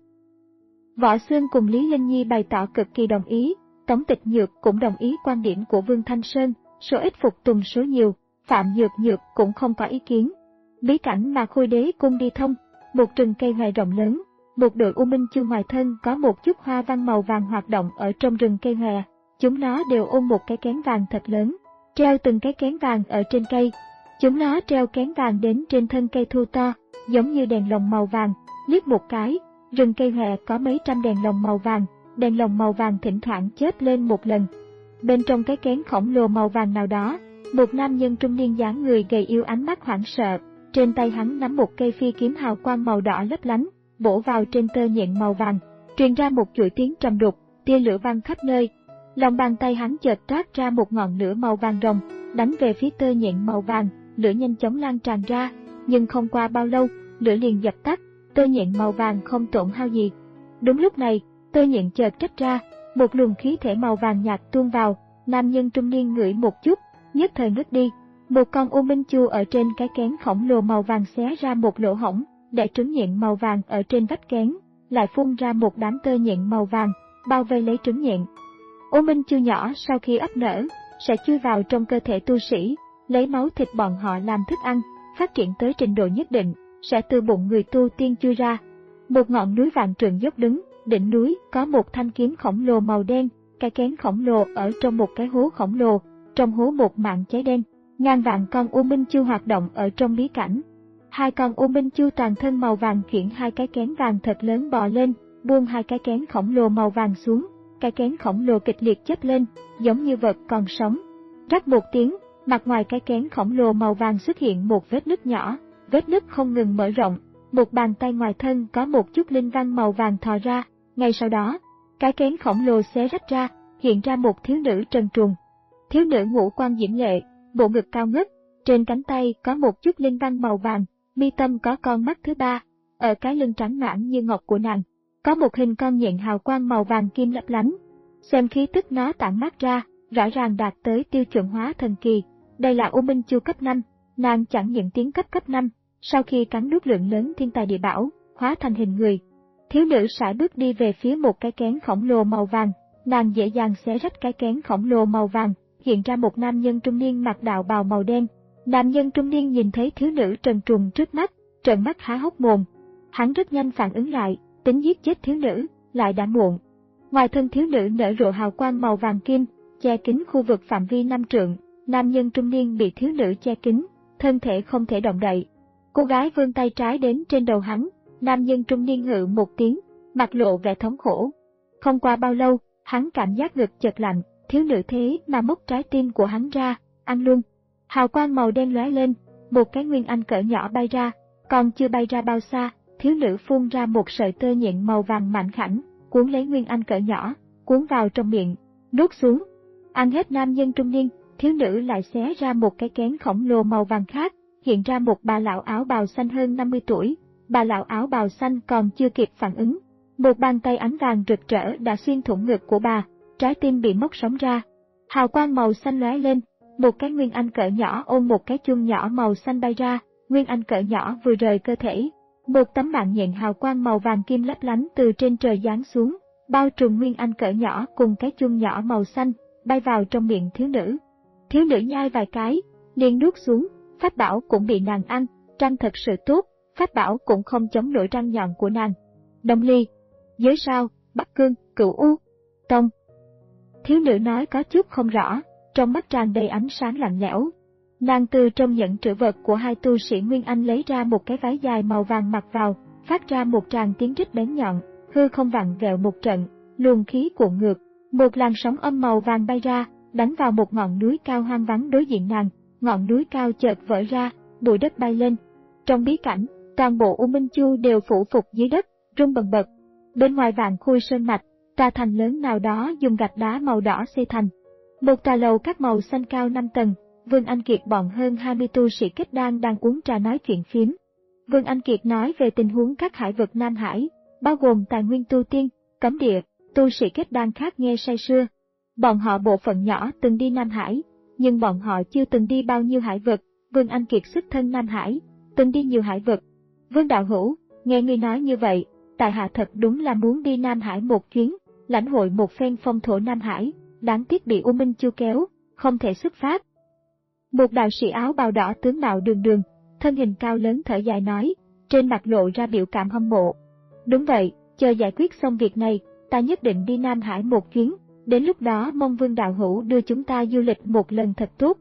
Võ Xương cùng Lý Linh Nhi bày tỏ cực kỳ đồng ý, Tống Tịch Nhược cũng đồng ý quan điểm của Vương Thanh Sơn, số ít phục tùng số nhiều, Phạm Nhược Nhược cũng không có ý kiến. Bí cảnh mà Khôi Đế cung đi thông, một rừng cây hoài rộng lớn, một đội U Minh Chu ngoài thân có một chút hoa văn màu vàng hoạt động ở trong rừng cây hòe, chúng nó đều ôm một cái kén vàng thật lớn, treo từng cái kén vàng ở trên cây. Chúng nó treo kén vàng đến trên thân cây thu to, giống như đèn lồng màu vàng, liếc một cái, rừng cây hòe có mấy trăm đèn lồng màu vàng, đèn lồng màu vàng thỉnh thoảng chớp lên một lần. Bên trong cái kén khổng lồ màu vàng nào đó, một nam nhân trung niên dáng người gầy yếu ánh mắt hoảng sợ, trên tay hắn nắm một cây phi kiếm hào quang màu đỏ lấp lánh, bổ vào trên tơ nhện màu vàng, truyền ra một chuỗi tiếng trầm đục, tia lửa văng khắp nơi. Lòng bàn tay hắn chợt toát ra một ngọn lửa màu vàng rồng, đánh về phía tơ nhện màu vàng, lửa nhanh chóng lan tràn ra, nhưng không qua bao lâu, lửa liền dập tắt, tơ nhện màu vàng không tổn hao gì. Đúng lúc này, tơ nhện chợt trách ra, một luồng khí thể màu vàng nhạt tuôn vào, nam nhân trung niên ngửi một chút, nhất thời ngất đi. Một con U Minh Chu ở trên cái kén khổng lồ màu vàng xé ra một lỗ hổng, để trứng nhện màu vàng ở trên vách kén, lại phun ra một đám tơ nhện màu vàng, bao vây lấy trứng nhện. U Minh Chu nhỏ sau khi ấp nở, sẽ chui vào trong cơ thể tu sĩ, lấy máu thịt bọn họ làm thức ăn, phát triển tới trình độ nhất định, sẽ từ bụng người tu tiên chui ra. Một ngọn núi vạn trượng dốc đứng, đỉnh núi có một thanh kiếm khổng lồ màu đen, cái kén khổng lồ ở trong một cái hố khổng lồ, trong hố một mạng cháy đen, ngàn vạn con U Minh Chu hoạt động ở trong bí cảnh. Hai con U Minh Chu toàn thân màu vàng khiển hai cái kén vàng thật lớn bò lên, buông hai cái kén khổng lồ màu vàng xuống, cái kén khổng lồ kịch liệt chớp lên, giống như vật còn sống. Rắc một tiếng, mặt ngoài cái kén khổng lồ màu vàng xuất hiện một vết nứt nhỏ, vết nứt không ngừng mở rộng, một bàn tay ngoài thân có một chút linh văn màu vàng thò ra, ngay sau đó, cái kén khổng lồ xé rách ra, hiện ra một thiếu nữ trần truồng. Thiếu nữ ngũ quan diễm lệ, bộ ngực cao ngất, trên cánh tay có một chút linh văn màu vàng, mi tâm có con mắt thứ ba, ở cái lưng trắng nõn như ngọc của nàng, có một hình con nhện hào quang màu vàng kim lấp lánh. Xem khí tức nó tản mát ra, rõ ràng đạt tới tiêu chuẩn hóa thần kỳ. Đây là U Minh Chu cấp năm, nàng chẳng những tiến cấp cấp năm, sau khi cắn nuốt lượng lớn thiên tài địa bảo, hóa thành hình người. Thiếu nữ sải bước đi về phía một cái kén khổng lồ màu vàng, nàng dễ dàng xé rách cái kén khổng lồ màu vàng, hiện ra một nam nhân trung niên mặc đạo bào màu đen. Nam nhân trung niên nhìn thấy thiếu nữ trần truồng trước mắt, trợn mắt há hốc mồm. Hắn rất nhanh phản ứng lại, tính giết chết thiếu nữ, lại đã muộn. Ngoài thân thiếu nữ nở rộ hào quang màu vàng kim, che kín khu vực phạm vi năm trượng, nam nhân trung niên bị thiếu nữ che kín, thân thể không thể động đậy. Cô gái vươn tay trái đến trên đầu hắn, nam nhân trung niên hự một tiếng, mặt lộ vẻ thống khổ. Không qua bao lâu, hắn cảm giác ngực chợt lạnh, thiếu nữ thế mà móc trái tim của hắn ra, ăn luôn. Hào quang màu đen lóe lên, một cái nguyên anh cỡ nhỏ bay ra, còn chưa bay ra bao xa, thiếu nữ phun ra một sợi tơ nhện màu vàng mảnh khảnh, cuốn lấy nguyên anh cỡ nhỏ, cuốn vào trong miệng, nuốt xuống. Ăn hết nam nhân trung niên, thiếu nữ lại xé ra một cái kén khổng lồ màu vàng khác, hiện ra một bà lão áo bào xanh hơn năm mươi tuổi. Bà lão áo bào xanh còn chưa kịp phản ứng, một bàn tay ánh vàng rực rỡ đã xuyên thủng ngực của bà, trái tim bị móc sống ra. Hào quang màu xanh lóe lên, một cái nguyên anh cỡ nhỏ ôm một cái chuông nhỏ màu xanh bay ra, nguyên anh cỡ nhỏ vừa rời cơ thể. Một tấm mạng nhện hào quang màu vàng kim lấp lánh từ trên trời giáng xuống, bao trùm nguyên anh cỡ nhỏ cùng cái chuông nhỏ màu xanh, bay vào trong miệng thiếu nữ. Thiếu nữ nhai vài cái, liền nuốt xuống, pháp bảo cũng bị nàng ăn, răng thật sự tốt, pháp bảo cũng không chống nổi răng nhọn của nàng. Đông Ly, Giới Sao, Bắc Cương, Cửu U, Tông. Thiếu nữ nói có chút không rõ, trong mắt tràn đầy ánh sáng lạnh lẽo. Nàng từ trong nhẫn trữ vật của hai tu sĩ Nguyên Anh lấy ra một cái váy dài màu vàng mặc vào, phát ra một tràng tiếng rít bén nhọn, hư không vặn vẹo một trận, luồng khí cuộn ngược, một làn sóng âm màu vàng bay ra, đánh vào một ngọn núi cao hoang vắng đối diện nàng, ngọn núi cao chợt vỡ ra, bụi đất bay lên. Trong bí cảnh, toàn bộ U Minh Chu đều phủ phục dưới đất, rung bần bật. Bên ngoài vạn khôi sơn mạch, tòa thành lớn nào đó dùng gạch đá màu đỏ xây thành. Một tòa lầu các màu xanh cao năm tầng, Vương Anh Kiệt bọn hơn hai mươi tu sĩ kết đan đang uống trà nói chuyện phiếm. Vương Anh Kiệt nói về tình huống các hải vực Nam Hải, bao gồm tài nguyên tu tiên, cấm địa, tu sĩ kết đan khác nghe say sưa. Bọn họ bộ phận nhỏ từng đi Nam Hải, nhưng bọn họ chưa từng đi bao nhiêu hải vực. Vương Anh Kiệt xuất thân Nam Hải, từng đi nhiều hải vực. Vương Đạo Hữu, nghe ngươi nói như vậy, tại hạ thật đúng là muốn đi Nam Hải một chuyến, lãnh hội một phen phong thổ Nam Hải, đáng tiếc bị U Minh Chu kéo, không thể xuất phát. Một đạo sĩ áo bào đỏ tướng mạo đường đường, thân hình cao lớn thở dài nói, trên mặt lộ ra biểu cảm hâm mộ. Đúng vậy, chờ giải quyết xong việc này, ta nhất định đi Nam Hải một chuyến, đến lúc đó mong Vương Đạo Hữu đưa chúng ta du lịch một lần thật tốt.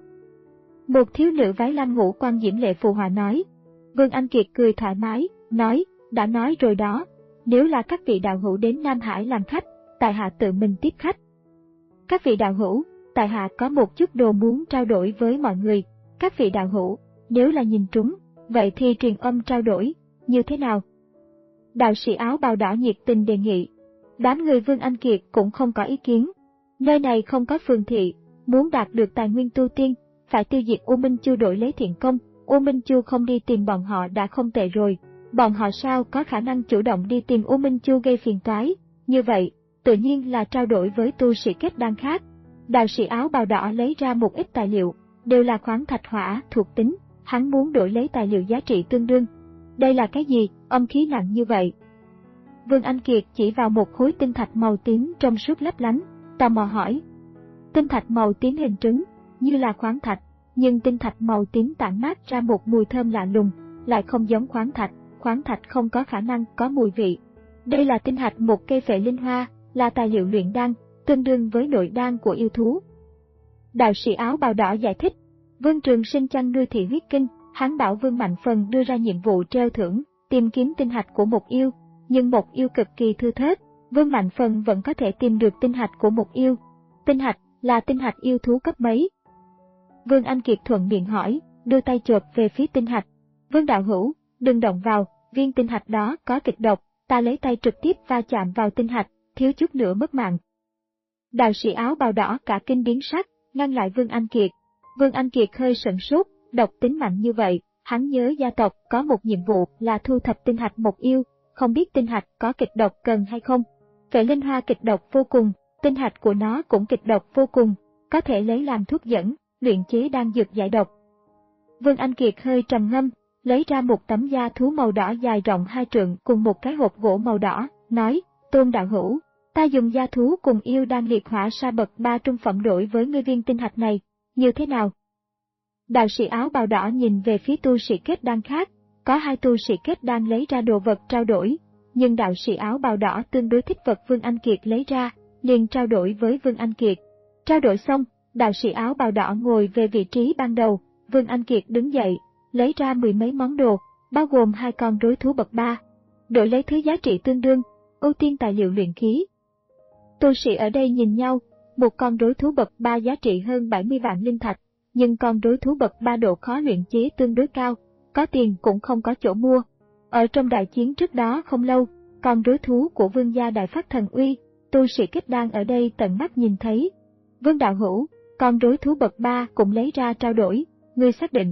Một thiếu nữ váy lam ngũ quan diễm lệ phù hòa nói. Vương Anh Kiệt cười thoải mái, nói, đã nói rồi đó, nếu là các vị đạo hữu đến Nam Hải làm khách, tại hạ tự mình tiếp khách. Các vị đạo hữu, tại hạ có một chút đồ muốn trao đổi với mọi người, các vị đạo hữu, nếu là nhìn trúng, vậy thì truyền âm trao đổi, như thế nào? Đạo sĩ áo bào đỏ nhiệt tình đề nghị. Đám người Vương Anh Kiệt cũng không có ý kiến. Nơi này không có phường thị, muốn đạt được tài nguyên tu tiên, phải tiêu diệt U Minh Chu đổi lấy thiện công. U Minh Chu không đi tìm bọn họ đã không tệ rồi, bọn họ sao có khả năng chủ động đi tìm U Minh Chu gây phiền toái. Như vậy, tự nhiên là trao đổi với tu sĩ kết đan khác. Đạo sĩ áo bào đỏ lấy ra một ít tài liệu, đều là khoáng thạch hỏa thuộc tính, hắn muốn đổi lấy tài liệu giá trị tương đương. Đây là cái gì, âm khí nặng như vậy? Vương Anh Kiệt chỉ vào một khối tinh thạch màu tím trong suốt lấp lánh, tò mò hỏi. Tinh thạch màu tím hình trứng, như là khoáng thạch, nhưng tinh thạch màu tím tản mát ra một mùi thơm lạ lùng, lại không giống khoáng thạch, khoáng thạch không có khả năng có mùi vị. Đây là tinh thạch một cây phệ linh hoa, là tài liệu luyện đan, tương đương với nội đan của yêu thú. Đạo sĩ áo bào đỏ giải thích, Vương Trường Sinh chăn nuôi thị huyết kinh, hắn bảo Vương Mạnh Phần đưa ra nhiệm vụ treo thưởng, tìm kiếm tinh hạch của một yêu, nhưng một yêu cực kỳ thưa thớt, Vương Mạnh Phần vẫn có thể tìm được tinh hạch của một yêu. Tinh hạch là tinh hạch yêu thú cấp mấy? Vương Anh Kiệt thuận miệng hỏi, đưa tay chộp về phía tinh hạch. Vương đạo hữu, đừng động vào, viên tinh hạch đó có kịch độc, ta lấy tay trực tiếp va chạm vào tinh hạch, thiếu chút nữa mất mạng. Đạo sĩ áo bào đỏ cả kinh biến sắc, ngăn lại Vương Anh Kiệt. Vương Anh Kiệt hơi sửng sốt, độc tính mạnh như vậy, hắn nhớ gia tộc có một nhiệm vụ là thu thập tinh hạch một yêu, không biết tinh hạch có kịch độc cần hay không. Phệ linh hoa kịch độc vô cùng, tinh hạch của nó cũng kịch độc vô cùng, có thể lấy làm thuốc dẫn, luyện chế đan dược giải độc. Vương Anh Kiệt hơi trầm ngâm, lấy ra một tấm da thú màu đỏ dài rộng hai trượng cùng một cái hộp gỗ màu đỏ, nói, Tôn đạo hữu, ta dùng da thú cùng yêu đan liệt hỏa sa bậc ba trung phẩm đổi với ngươi viên tinh hạch này, như thế nào? Đạo sĩ áo bào đỏ nhìn về phía tu sĩ kết đan khác, có hai tu sĩ kết đan lấy ra đồ vật trao đổi, nhưng đạo sĩ áo bào đỏ tương đối thích vật Vương Anh Kiệt lấy ra, liền trao đổi với Vương Anh Kiệt. Trao đổi xong, đạo sĩ áo bào đỏ ngồi về vị trí ban đầu, Vương Anh Kiệt đứng dậy, lấy ra mười mấy món đồ, bao gồm hai con rối thú bậc ba, đổi lấy thứ giá trị tương đương, ưu tiên tài liệu luyện khí. Tu sĩ ở đây nhìn nhau, một con rối thú bậc ba giá trị hơn bảy mươi vạn linh thạch, nhưng con rối thú bậc ba độ khó luyện chế tương đối cao, có tiền cũng không có chỗ mua. Ở trong đại chiến trước đó không lâu, con rối thú của Vương gia đại phát thần uy, tu sĩ kết đan ở đây tận mắt nhìn thấy. Vương đạo hữu, con rối thú bậc ba cũng lấy ra trao đổi, ngươi xác định?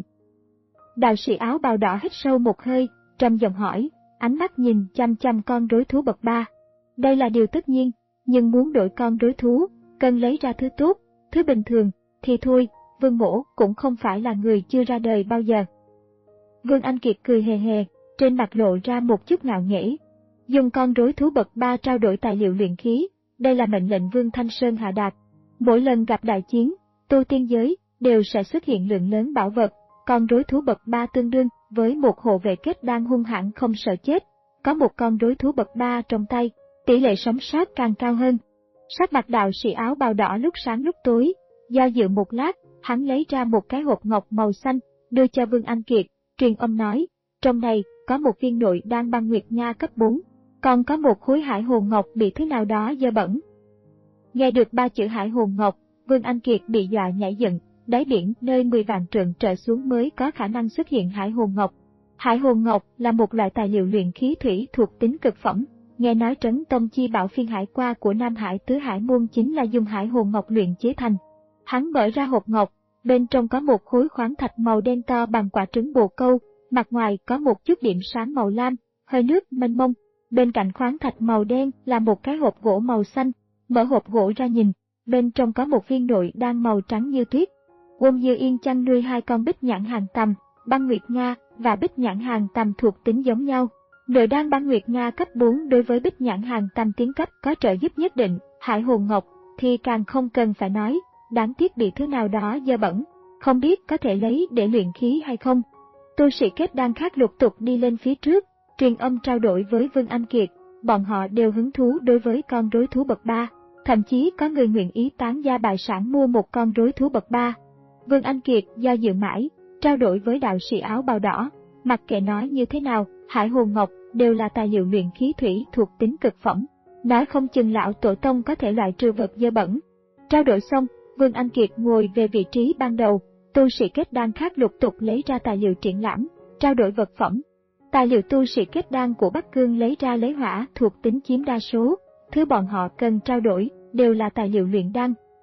Đạo sĩ áo bào đỏ hít sâu một hơi, trầm giọng hỏi, ánh mắt nhìn chăm chăm con rối thú bậc ba. Đây là điều tất nhiên, nhưng muốn đổi con rối thú, cần lấy ra thứ tốt, thứ bình thường, thì thôi, Vương mỗ cũng không phải là người chưa ra đời bao giờ. Vương Anh Kiệt cười hề hề, trên mặt lộ ra một chút ngạo nghễ. Dùng con rối thú bậc ba trao đổi tài liệu luyện khí, đây là mệnh lệnh Vương Thanh Sơn hạ đạt. Mỗi lần gặp đại chiến, tu tiên giới đều sẽ xuất hiện lượng lớn bảo vật, con rối thú bậc ba tương đương với một hộ vệ kết đan hung hãn không sợ chết. Có một con rối thú bậc ba trong tay, tỷ lệ sống sót càng cao hơn. Sắc mặt đạo sĩ áo bào đỏ lúc sáng lúc tối, do dự một lát, hắn lấy ra một cái hộp ngọc màu xanh, đưa cho Vương Anh Kiệt, truyền âm nói, trong này có một viên nội đan băng nguyệt nha cấp bốn, còn có một khối hải hồn ngọc bị thứ nào đó dơ bẩn. Nghe được ba chữ hải hồn ngọc, Vương Anh Kiệt bị dọa nhảy dựng, đáy biển nơi mười vạn trượng trở xuống mới có khả năng xuất hiện hải hồn ngọc. Hải hồn ngọc là một loại tài liệu luyện khí thủy thuộc tính cực phẩm, nghe nói Trấn Tông Chi Bảo Phiên Hải Qua của Nam Hải Tứ Hải Môn chính là dùng hải hồn ngọc luyện chế thành. Hắn mở ra hộp ngọc, bên trong có một khối khoáng thạch màu đen to bằng quả trứng bồ câu, mặt ngoài có một chút điểm sáng màu lam, hơi nước mênh mông. Bên cạnh khoáng thạch màu đen là một cái hộp gỗ màu xanh, mở hộp gỗ ra nhìn, bên trong có một viên nội đan màu trắng như tuyết. Quân Dư Yên chăn nuôi hai con bích nhãn hàng tầm, băng nguyệt nga và bích nhãn hàng tầm thuộc tính giống nhau. Nội đan băng nguyệt nga cấp bốn đối với bích nhãn hàng tầm tiến cấp có trợ giúp nhất định, hải hồn ngọc thì càng không cần phải nói, đáng tiếc bị thứ nào đó dơ bẩn, không biết có thể lấy để luyện khí hay không. Tu sĩ kết đan khác lục tục đi lên phía trước, truyền âm trao đổi với Vương Anh Kiệt, bọn họ đều hứng thú đối với con rối thú bậc ba, thậm chí có người nguyện ý tán gia bại sản mua một con rối thú bậc ba. Vương Anh Kiệt do dự mãi, trao đổi với đạo sĩ áo bào đỏ, mặc kệ nói như thế nào, hải hồn ngọc đều là tài liệu luyện khí thủy thuộc tính cực phẩm, nói không chừng lão tổ tông có thể loại trừ vật dơ bẩn. Trao đổi xong, Vương Anh Kiệt ngồi về vị trí ban đầu, tu sĩ kết đan khác lục tục lấy ra tài liệu triển lãm, trao đổi vật phẩm. Tài liệu tu sĩ kết đan của Bắc Cương lấy ra lấy hỏa thuộc tính chiếm đa số, thứ bọn họ cần trao đổi đều là tài liệu luyện đan,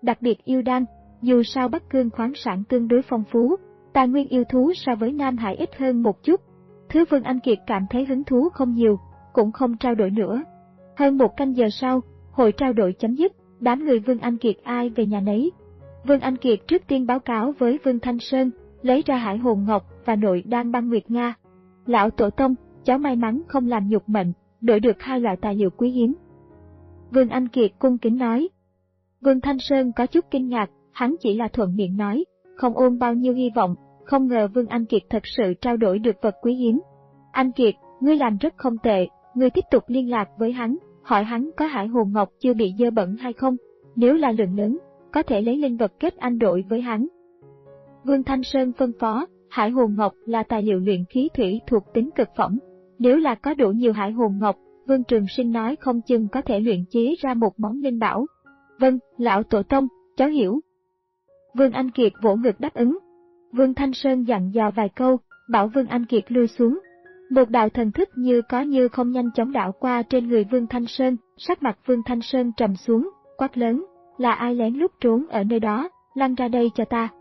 đặc biệt yêu đan. Dù sao Bắc Cương khoáng sản tương đối phong phú, tài nguyên yêu thú so với Nam Hải ít hơn một chút. Thứ Vương Anh Kiệt cảm thấy hứng thú không nhiều, cũng không trao đổi nữa. Hơn một canh giờ sau, hội trao đổi chấm dứt, đám người Vương Anh Kiệt ai về nhà nấy. Vương Anh Kiệt trước tiên báo cáo với Vương Thanh Sơn, lấy ra Hải Hồn Ngọc và nội đan băng Nguyệt Nga. Lão tổ tông, cháu may mắn không làm nhục mệnh, đổi được hai loại tài liệu quý hiếm. Vương Anh Kiệt cung kính nói. Vương Thanh Sơn có chút kinh ngạc, hắn chỉ là thuận miệng nói, không ôm bao nhiêu hy vọng, không ngờ Vương Anh Kiệt thật sự trao đổi được vật quý hiếm. Anh Kiệt, ngươi làm rất không tệ, ngươi tiếp tục liên lạc với hắn, hỏi hắn có Hải Hồn Ngọc chưa bị dơ bẩn hay không, nếu là lượng lớn, có thể lấy linh vật kết anh đổi với hắn. Vương Thanh Sơn phân phó, Hải Hồn Ngọc là tài liệu luyện khí thủy thuộc tính cực phẩm, nếu là có đủ nhiều Hải Hồn Ngọc, Vương Trường Sinh nói không chừng có thể luyện chế ra một món linh bảo. Vâng, lão tổ tông, cháu hiểu. Vương Anh Kiệt vỗ ngực đáp ứng. Vương Thanh Sơn dặn dò vài câu, bảo Vương Anh Kiệt lui xuống. Một đạo thần thức như có như không nhanh chóng đảo qua trên người Vương Thanh Sơn, sắc mặt Vương Thanh Sơn trầm xuống, quát lớn, là ai lén lút trốn ở nơi đó, lăn ra đây cho ta.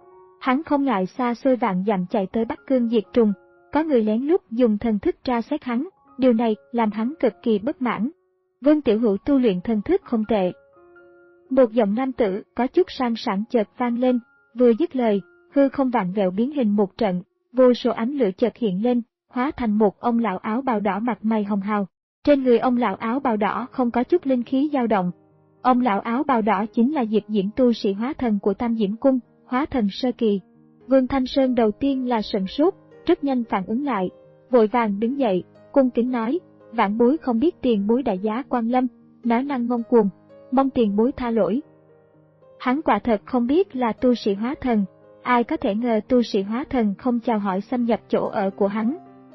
Hắn không ngại xa xôi vạn dặm chạy tới Bắc Cương diệt trùng, có người lén lút dùng thần thức tra xét hắn, điều này làm hắn cực kỳ bất mãn. Vương Tiểu Hữu tu luyện thần thức không tệ. Một giọng nam tử có chút sang sảng chợt vang lên, vừa dứt lời, hư không vặn vẹo biến hình một trận, vô số ánh lửa chợt hiện lên, hóa thành một ông lão áo bào đỏ mặt mày hồng hào. Trên người ông lão áo bào đỏ không có chút linh khí dao động. Ông lão áo bào đỏ chính là Diệp Diễm, tu sĩ hóa thần của Tam Diễm Cung, hóa thần sơ kỳ. Vương Thanh Sơn đầu tiên là sửng sốt, rất nhanh phản ứng lại, vội vàng đứng dậy, cung kính nói, vãn bối không biết tiền bối đại giá quan lâm, nói năng ngông cuồng, mong tiền bối tha lỗi. Hắn quả thật không biết là tu sĩ hóa thần, ai có thể ngờ tu sĩ hóa thần không chào hỏi xâm nhập chỗ ở của hắn.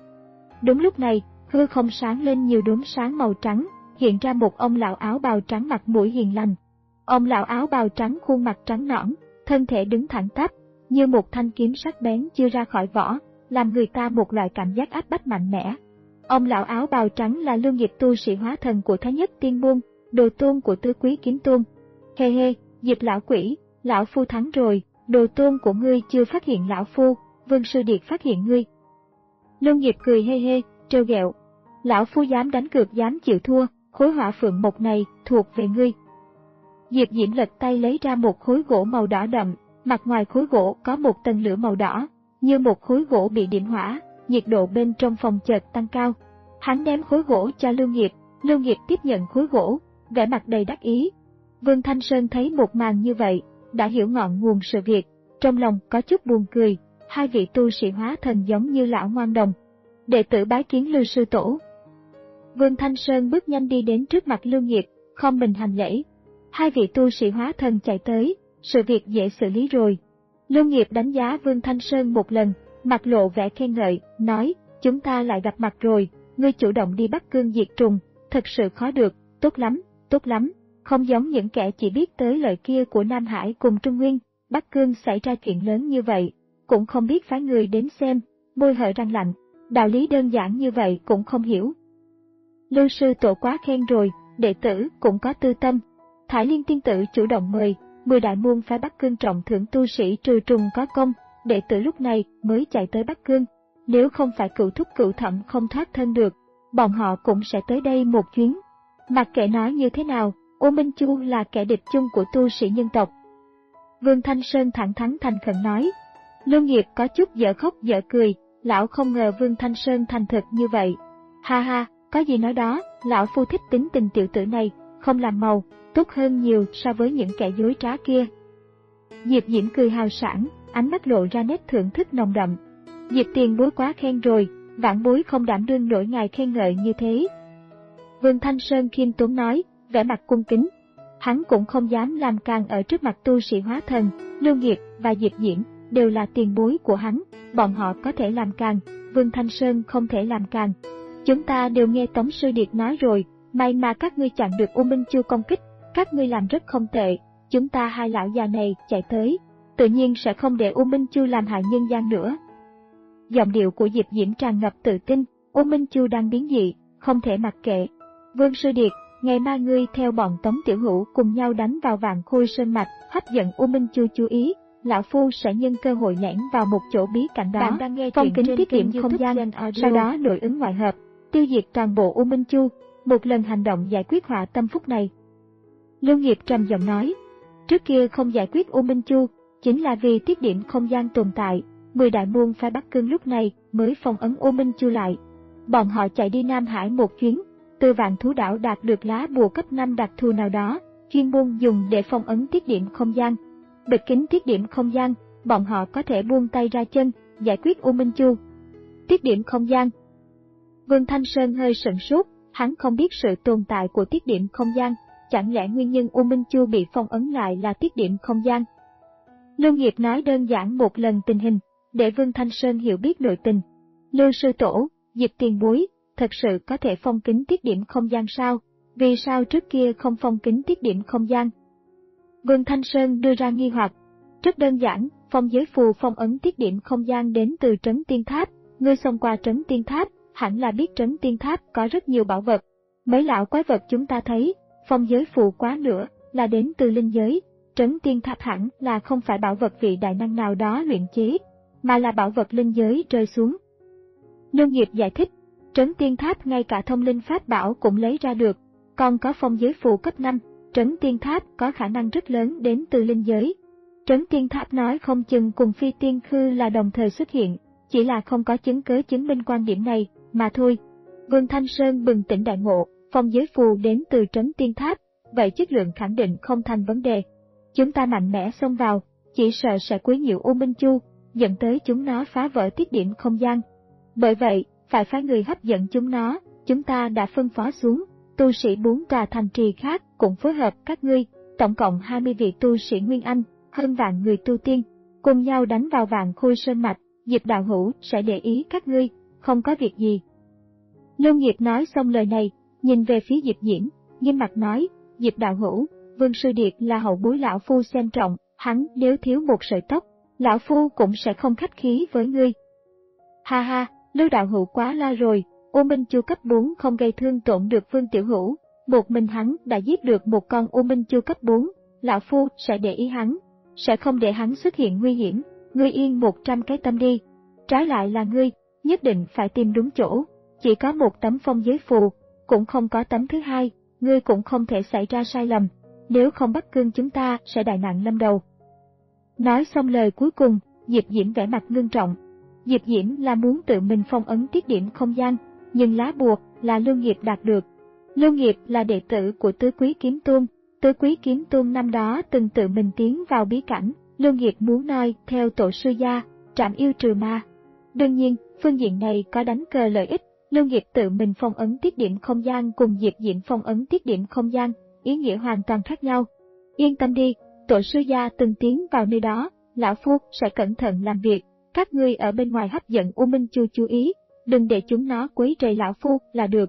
Đúng lúc này, hư không sáng lên nhiều đốm sáng màu trắng, hiện ra một ông lão áo bào trắng mặt mũi hiền lành. Ông lão áo bào trắng khuôn mặt trắng nõn, thân thể đứng thẳng tắp, như một thanh kiếm sắc bén chưa ra khỏi vỏ, làm người ta một loại cảm giác áp bách mạnh mẽ. Ông lão áo bào trắng là Lưu Nghiệp, tu sĩ hóa thần của Thái Nhất Tiên Môn, đồ tôn của Tứ Quý Kiếm Tôn. Hê hê, Diệp lão quỷ, lão phu thắng rồi, đồ tôn của ngươi chưa phát hiện lão phu, Vương Sư Điệt phát hiện ngươi. Lưu Nghiệp cười hê hê, trêu ghẹo, lão phu dám đánh cược dám chịu thua, khối hỏa phượng mộc này thuộc về ngươi. Diệp Diễm lật tay lấy ra một khối gỗ màu đỏ đậm, mặt ngoài khối gỗ có một tầng lửa màu đỏ, như một khối gỗ bị điểm hỏa, nhiệt độ bên trong phòng chợt tăng cao. Hắn ném khối gỗ cho Lưu Nghiệp, Lưu Nghiệp tiếp nhận khối gỗ, vẻ mặt đầy đắc ý. Vương Thanh Sơn thấy một màn như vậy, đã hiểu ngọn nguồn sự việc, trong lòng có chút buồn cười, hai vị tu sĩ hóa thần giống như lão ngoan đồng. Đệ tử bái kiến Lưu sư tổ. Vương Thanh Sơn bước nhanh đi đến trước mặt Lưu Nghiệp, khom mình hành lễ. Hai vị tu sĩ hóa thần chạy tới, sự việc dễ xử lý rồi. Lưu Nghiệp đánh giá Vương Thanh Sơn một lần, mặt lộ vẻ khen ngợi, nói, chúng ta lại gặp mặt rồi, ngươi chủ động đi Bắc Cương diệt trùng, thật sự khó được, tốt lắm, tốt lắm, không giống những kẻ chỉ biết tới lời kia của Nam Hải cùng Trung Nguyên, Bắc Cương xảy ra chuyện lớn như vậy, cũng không biết phái người đến xem, môi hở răng lạnh, đạo lý đơn giản như vậy cũng không hiểu. Lưu sư tổ quá khen rồi, đệ tử cũng có tư tâm. Thải Liên tiên tử chủ động mời, mười đại môn phái Bắc Cương trọng thưởng tu sĩ trừ trùng có công, đệ tử lúc này mới chạy tới Bắc Cương. Nếu không phải cựu thúc cựu thẩm không thoát thân được, bọn họ cũng sẽ tới đây một chuyến. Mặc kệ nói như thế nào, U Minh Chu là kẻ địch chung của tu sĩ nhân tộc. Vương Thanh Sơn thẳng thắn thành khẩn nói. Lưu Nghiệp có chút dở khóc dở cười, lão không ngờ Vương Thanh Sơn thành thực như vậy. Ha ha, có gì nói đó, lão phu thích tính tình tiểu tử này, không làm màu, tốt hơn nhiều so với những kẻ dối trá kia. Diệp Diễm cười hào sảng, ánh mắt lộ ra nét thưởng thức nồng đậm. Diệp tiền bối quá khen rồi, vãn bối không đảm đương nổi ngài khen ngợi như thế. Vương Thanh Sơn khiêm tốn nói, vẻ mặt cung kính. Hắn cũng không dám làm càng ở trước mặt tu sĩ hóa thần, Lưu Nghiệp và Diệp Diễm đều là tiền bối của hắn, bọn họ có thể làm càng, Vương Thanh Sơn không thể làm càng. Chúng ta đều nghe Tống Sư Điệt nói rồi, may mà các ngươi chặn được U Minh Chu công kích, các ngươi làm rất không tệ, chúng ta hai lão già này chạy tới, tự nhiên sẽ không để U Minh Chu làm hại nhân gian nữa. Giọng điệu của Diệp Diễm tràn ngập tự tin, U Minh Chu đang biến dị, không thể mặc kệ. Vương Sư Điệt, ngày mai ngươi theo bọn Tống Tiểu Hữu cùng nhau đánh vào Vạn Khôi Sơn Mạch, hấp dẫn U Minh Chu chú ý. Lão Phu sẽ nhân cơ hội lẻn vào một chỗ bí cảnh đó, Bạn đang nghe phong truyện kính trên tiết kênh điểm không YouTube gian, Zen Audio. sau đó nội ứng ngoại hợp, tiêu diệt toàn bộ U Minh Chu, một lần hành động giải quyết họa tâm phúc này. Lưu Nghiệp trầm giọng nói, trước kia không giải quyết U Minh Chu, chính là vì tiết điểm không gian tồn tại, mười đại môn phái Bắc Cương lúc này mới phong ấn U Minh Chu lại. Bọn họ chạy đi Nam Hải một chuyến, từ Vạn Thú Đảo đạt được lá bùa cấp năm đặc thù nào đó, chuyên môn dùng để phong ấn tiết điểm không gian. Bịt kín tiết điểm không gian, bọn họ có thể buông tay ra chân, giải quyết U Minh Chu. Tiết điểm không gian. Vương Thanh Sơn hơi sửng sốt, hắn không biết sự tồn tại của tiết điểm không gian, chẳng lẽ nguyên nhân U Minh Chu bị phong ấn lại là tiết điểm không gian. Lưu Nghiệp nói đơn giản một lần tình hình, để Vương Thanh Sơn hiểu biết nội tình. Lưu sư tổ, Diệp tiền bối, thật sự có thể phong kín tiết điểm không gian sao? Vì sao trước kia không phong kín tiết điểm không gian? Vương Thanh Sơn đưa ra nghi hoặc. Rất đơn giản, phong giới phù phong ấn tiết điểm không gian đến từ Trấn Tiên Tháp. Ngươi xông qua Trấn Tiên Tháp, hẳn là biết Trấn Tiên Tháp có rất nhiều bảo vật. Mấy lão quái vật chúng ta thấy, phong giới phù quá nữa, là đến từ linh giới. Trấn Tiên Tháp hẳn là không phải bảo vật vị đại năng nào đó luyện chế, mà là bảo vật linh giới rơi xuống. Lưu Nghiệp giải thích, Trấn Tiên Tháp ngay cả thông linh pháp bảo cũng lấy ra được, còn có phong giới phù cấp năm, Trấn Tiên Tháp có khả năng rất lớn đến từ linh giới. Trấn Tiên Tháp nói không chừng cùng Phi Tiên Khư là đồng thời xuất hiện, chỉ là không có chứng cứ chứng minh quan điểm này, mà thôi. Vương Thanh Sơn bừng tỉnh đại ngộ, phong giới phù đến từ Trấn Tiên Tháp, vậy chất lượng khẳng định không thành vấn đề. Chúng ta mạnh mẽ xông vào, chỉ sợ sẽ quấy nhiễu U Minh Chu, dẫn tới chúng nó phá vỡ tiết điểm không gian. Bởi vậy, phải phái người hấp dẫn chúng nó, chúng ta đã phân phó xuống, tu sĩ bốn tòa thành trì khác cũng phối hợp các ngươi, tổng cộng hai mươi vị tu sĩ Nguyên Anh, hơn vạn người tu tiên, cùng nhau đánh vào Vạn Khôi Sơn Mạch, Diệp đạo hữu sẽ để ý các ngươi, không có việc gì. Lưu Nghiệp nói xong lời này, nhìn về phía Diệp Diễm, nghiêm mặt nói, Diệp đạo hữu, Vương Sư Điệt là hậu bối lão phu xem trọng, hắn nếu thiếu một sợi tóc, lão phu cũng sẽ không khách khí với ngươi. Ha ha, Lưu đạo hữu quá la rồi, U Minh Chu cấp bốn không gây thương tổn được Vương tiểu hữu, một mình hắn đã giết được một con U Minh Chu cấp bốn, lão phu sẽ để ý hắn, sẽ không để hắn xuất hiện nguy hiểm, ngươi yên một trăm cái tâm đi. Trái lại là ngươi, nhất định phải tìm đúng chỗ, chỉ có một tấm phong giới phù, cũng không có tấm thứ hai, ngươi cũng không thể xảy ra sai lầm, nếu không Bắc Cương chúng ta sẽ đại nạn lâm đầu. Nói xong lời cuối cùng, Diệp Diễm vẻ mặt ngưng trọng. Diệp Diễm là muốn tự mình phong ấn tiết điểm không gian, nhưng lá bùa là Lưu Nghiệp đạt được. Lưu Nghiệp là đệ tử của Tứ Quý Kiếm Tôn, Tứ Quý Kiếm Tôn năm đó từng tự mình tiến vào bí cảnh, Lưu Nghiệp muốn noi theo tổ sư gia, trảm yêu trừ ma. Đương nhiên, phương diện này có đánh cờ lợi ích, Lưu Nghiệp tự mình phong ấn tiết điểm không gian cùng Diệp Diễm phong ấn tiết điểm không gian, ý nghĩa hoàn toàn khác nhau. Yên tâm đi, tổ sư gia từng tiến vào nơi đó, lão phu sẽ cẩn thận làm việc, các ngươi ở bên ngoài hấp dẫn U Minh Chu chú ý, đừng để chúng nó quấy rầy lão phu là được.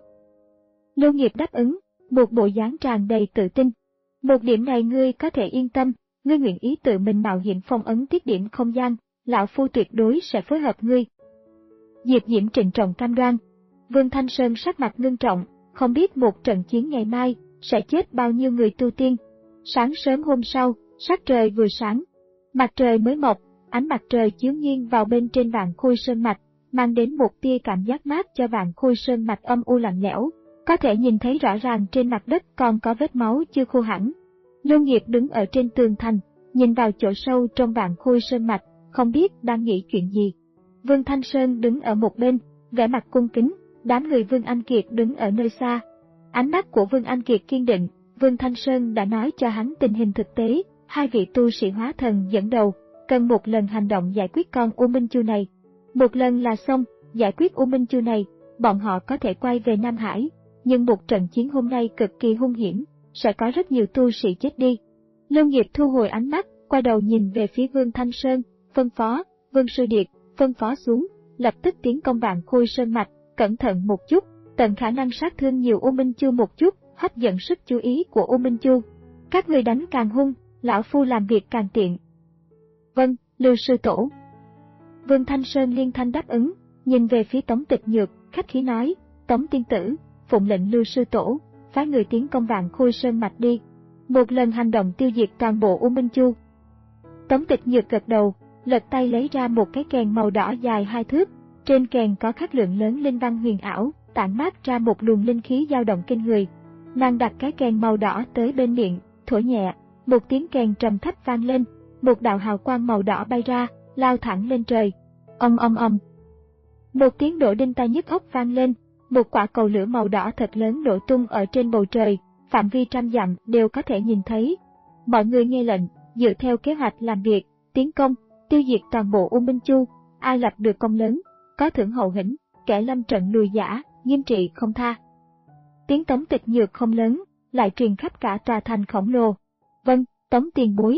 Lưu Nghiệp đáp ứng, một bộ dáng tràn đầy tự tin. Một điểm này ngươi có thể yên tâm, ngươi nguyện ý tự mình mạo hiểm phong ấn tiết điểm không gian, lão phu tuyệt đối sẽ phối hợp ngươi. Diệp Diễm trịnh trọng cam đoan. Vương Thanh Sơn sắc mặt ngưng trọng, không biết một trận chiến ngày mai sẽ chết bao nhiêu người tu tiên. Sáng sớm hôm sau, sắc trời vừa sáng, mặt trời mới mọc, ánh mặt trời chiếu nghiêng vào bên trên Vạn Khôi Sơn Mạch, mang đến một tia cảm giác mát cho Vạn Khôi Sơn Mạch âm u lạnh lẽo, có thể nhìn thấy rõ ràng trên mặt đất còn có vết máu chưa khô hẳn. Lưu Nghiệp đứng ở trên tường thành, nhìn vào chỗ sâu trong Vạn Khôi Sơn Mạch, không biết đang nghĩ chuyện gì. Vương Thanh Sơn đứng ở một bên, vẻ mặt cung kính, đám người Vương Anh Kiệt đứng ở nơi xa. Ánh mắt của Vương Anh Kiệt kiên định, Vương Thanh Sơn đã nói cho hắn tình hình thực tế, hai vị tu sĩ hóa thần dẫn đầu, cần một lần hành động giải quyết con U Minh Chu này. Một lần là xong, giải quyết U Minh Chu này, bọn họ có thể quay về Nam Hải, nhưng một trận chiến hôm nay cực kỳ hung hiểm, sẽ có rất nhiều tu sĩ chết đi. Lưu Nghiệp thu hồi ánh mắt, quay đầu nhìn về phía Vương Thanh Sơn, phân phó, Vương Sư Điệt, phân phó xuống, lập tức tiến công Vạn Khôi Sơn Mạch, cẩn thận một chút, tận khả năng sát thương nhiều U Minh Chu một chút, hấp dẫn sức chú ý của U Minh Chu. Các người đánh càng hung, lão phu làm việc càng tiện. Vâng, Lưu sư tổ. Vương Thanh Sơn liên thanh đáp ứng, nhìn về phía Tống Tịch Nhược, khách khí nói, Tống tiên tử, phụng lệnh Lưu sư tổ, phái người tiến công Vạn Khôi Sơn Mạch đi. Một lần hành động tiêu diệt toàn bộ U Minh Chu. Tống Tịch Nhược gật đầu, lật tay lấy ra một cái kèn màu đỏ dài hai thước. Trên kèn có khắc lượng lớn linh văn huyền ảo, tản mát ra một luồng linh khí dao động kinh người. Nàng đặt cái kèn màu đỏ tới bên miệng, thổi nhẹ, một tiếng kèn trầm thấp vang lên, một đạo hào quang màu đỏ bay ra, lao thẳng lên trời. Ầm ầm ầm. Một tiếng nổ đinh tai nhức óc vang lên, một quả cầu lửa màu đỏ thật lớn nổ tung ở trên bầu trời, phạm vi trăm dặm đều có thể nhìn thấy. Mọi người nghe lệnh, dựa theo kế hoạch làm việc, tiến công, tiêu diệt toàn bộ U Minh Chu, ai lập được công lớn, có thưởng hậu hĩnh, kẻ lâm trận lùi giả, nghiêm trị không tha. Tiếng Tống Tịch Nhược không lớn, lại truyền khắp cả tòa thành khổng lồ. Vâng, Tống tiền bối.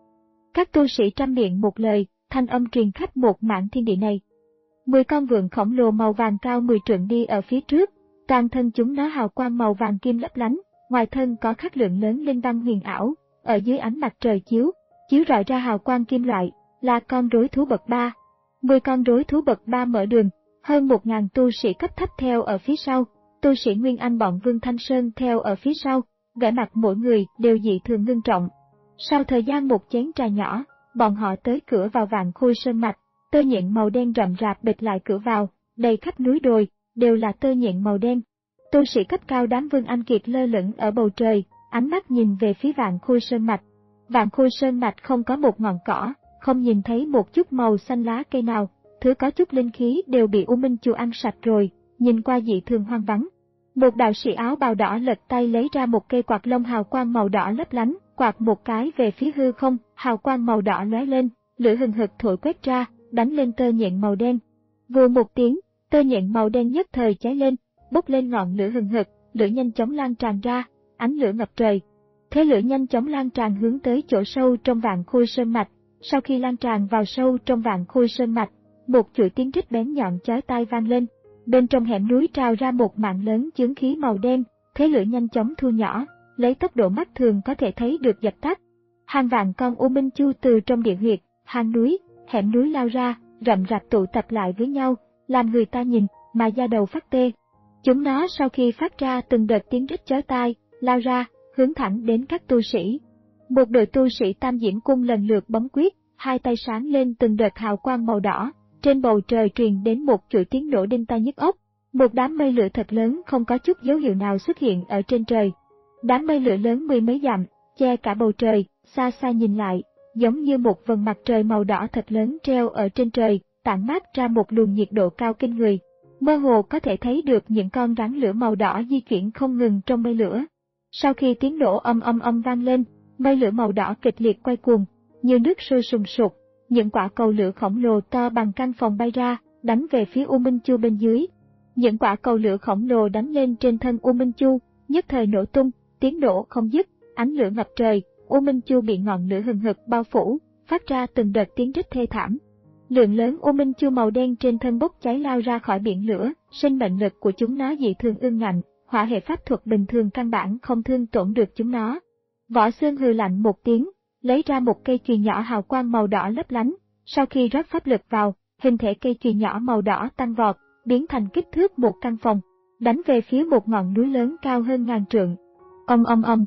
Các tu sĩ trăm miệng một lời, thanh âm truyền khắp một mảng thiên địa này. Mười con vượn khổng lồ màu vàng cao mười trượng đi ở phía trước, toàn thân chúng nó hào quang màu vàng kim lấp lánh, ngoài thân có khắc lượng lớn linh văn huyền ảo, ở dưới ánh mặt trời chiếu, chiếu rọi ra hào quang kim loại, là con rối thú bậc ba. Mười con rối thú bậc ba mở đường, hơn một ngàn tu sĩ cấp thấp theo ở phía sau, tu sĩ Nguyên Anh bọn Vương Thanh Sơn theo ở phía sau, vẻ mặt mỗi người đều dị thường ngưng trọng. Sau thời gian một chén trà nhỏ, bọn họ tới cửa vào Vạn Khôi Sơn Mạch, tơ nhện màu đen rậm rạp bịt lại cửa vào, đầy khắp núi đồi, đều là tơ nhện màu đen. Tu sĩ cấp cao đám Vương Anh Kiệt lơ lửng ở bầu trời, ánh mắt nhìn về phía Vạn Khôi Sơn Mạch. Vạn Khôi Sơn Mạch không có một ngọn cỏ, không nhìn thấy một chút màu xanh lá cây nào, thứ có chút linh khí đều bị U Minh Chu ăn sạch rồi, nhìn qua dị thường hoang vắng. Một đạo sĩ áo bào đỏ lật tay lấy ra một cây quạt lông hào quang màu đỏ lấp lánh, quạt một cái về phía hư không, hào quang màu đỏ lóe lên, lửa hừng hực thổi quét ra, đánh lên tơ nhện màu đen. Vù một tiếng, tơ nhện màu đen nhất thời cháy lên, bốc lên ngọn lửa hừng hực, lửa nhanh chóng lan tràn ra, ánh lửa ngập trời. Thế lửa nhanh chóng lan tràn hướng tới chỗ sâu trong Vạn Khôi Sơn Mạch. Sau khi lan tràn vào sâu trong Vạn Khôi Sơn Mạch, một chuỗi tiếng rít bén nhọn chói tai vang lên. Bên trong hẻm núi trào ra một mảng lớn chướng khí màu đen, thế lửa nhanh chóng thu nhỏ, lấy tốc độ mắt thường có thể thấy được dập tắt. Hàng vạn con U Minh Chu từ trong địa huyệt, hang núi, hẻm núi lao ra, rậm rạp tụ tập lại với nhau, làm người ta nhìn mà da đầu phát tê. Chúng nó sau khi phát ra từng đợt tiếng rít chói tai, lao ra, hướng thẳng đến các tu sĩ. Một đội tu sĩ Tam Diễm Cung lần lượt bấm quyết, hai tay sáng lên từng đợt hào quang màu đỏ, trên bầu trời truyền đến một chuỗi tiếng nổ đinh tai nhức óc. Một đám mây lửa thật lớn không có chút dấu hiệu nào xuất hiện ở trên trời. Đám mây lửa lớn mười mấy dặm, che cả bầu trời, xa xa nhìn lại, giống như một vầng mặt trời màu đỏ thật lớn treo ở trên trời, tản mát ra một luồng nhiệt độ cao kinh người. Mơ hồ có thể thấy được những con rắn lửa màu đỏ di chuyển không ngừng trong mây lửa. Sau khi tiếng nổ âm âm âm vang lên, mây lửa màu đỏ kịch liệt quay cuồng, như nước sôi sùng sục, những quả cầu lửa khổng lồ to bằng căn phòng bay ra, đánh về phía U Minh Chu bên dưới. Những quả cầu lửa khổng lồ đánh lên trên thân U Minh Chu, nhất thời nổ tung, tiếng nổ không dứt, ánh lửa ngập trời, U Minh Chu bị ngọn lửa hừng hực bao phủ, phát ra từng đợt tiếng rít thê thảm. Lượng lớn U Minh Chu màu đen trên thân bốc cháy lao ra khỏi biển lửa, sinh mệnh lực của chúng nó dị thường ương ngạnh, hỏa hệ pháp thuật bình thường căn bản không thương tổn được chúng nó. Võ Xương hừ lạnh một tiếng, lấy ra một cây chùy nhỏ hào quang màu đỏ lấp lánh, sau khi rót pháp lực vào, hình thể cây chùy nhỏ màu đỏ tăng vọt, biến thành kích thước một căn phòng, đánh về phía một ngọn núi lớn cao hơn ngàn trượng. Ầm ầm ầm.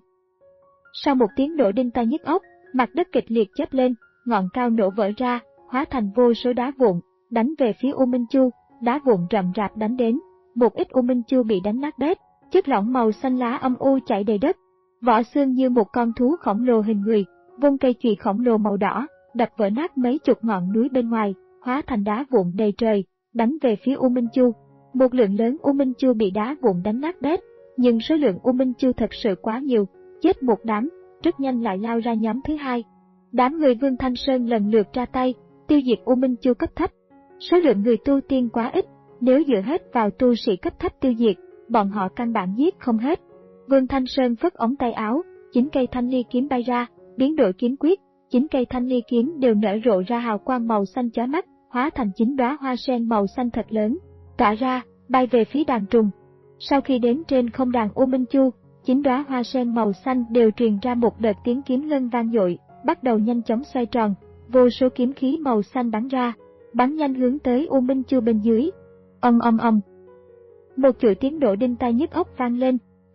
Sau một tiếng nổ đinh tai nhức óc, mặt đất kịch liệt chớp lên, ngọn cao nổ vỡ ra, hóa thành vô số đá vụn, đánh về phía U Minh Chu, đá vụn rậm rạp đánh đến, một ít U Minh Chu bị đánh nát bét, chất lỏng màu xanh lá âm u chảy đầy đất. Võ Xương như một con thú khổng lồ hình người, vung cây chùy khổng lồ màu đỏ, đập vỡ nát mấy chục ngọn núi bên ngoài, hóa thành đá vụn đầy trời, đánh về phía U Minh Chu. Một lượng lớn U Minh Chu bị đá vụn đánh nát bét, nhưng số lượng U Minh Chu thật sự quá nhiều, chết một đám, rất nhanh lại lao ra nhóm thứ hai. Đám người Vương Thanh Sơn lần lượt ra tay, tiêu diệt U Minh Chu cấp thấp. Số lượng người tu tiên quá ít, nếu dựa hết vào tu sĩ cấp thấp tiêu diệt, bọn họ căn bản giết không hết. Vương Thanh Sơn phất ống tay áo, chín cây thanh ly kiếm bay ra, biến đổi kiếm quyết, chín cây thanh ly kiếm đều nở rộ ra hào quang màu xanh chói mắt, hóa thành chín đóa hoa sen màu xanh thật lớn, tỏa ra, bay về phía đàn trùng. Sau khi đến trên không đàn U Minh Chu, chín đóa hoa sen màu xanh đều truyền ra một đợt tiếng kiếm ngân vang dội, bắt đầu nhanh chóng xoay tròn, vô số kiếm khí màu xanh bắn ra, bắn nhanh hướng tới U Minh Chu bên dưới. Ầm ầm ầm. Một chuỗi tiếng nổ đinh tai nhức óc vang lên,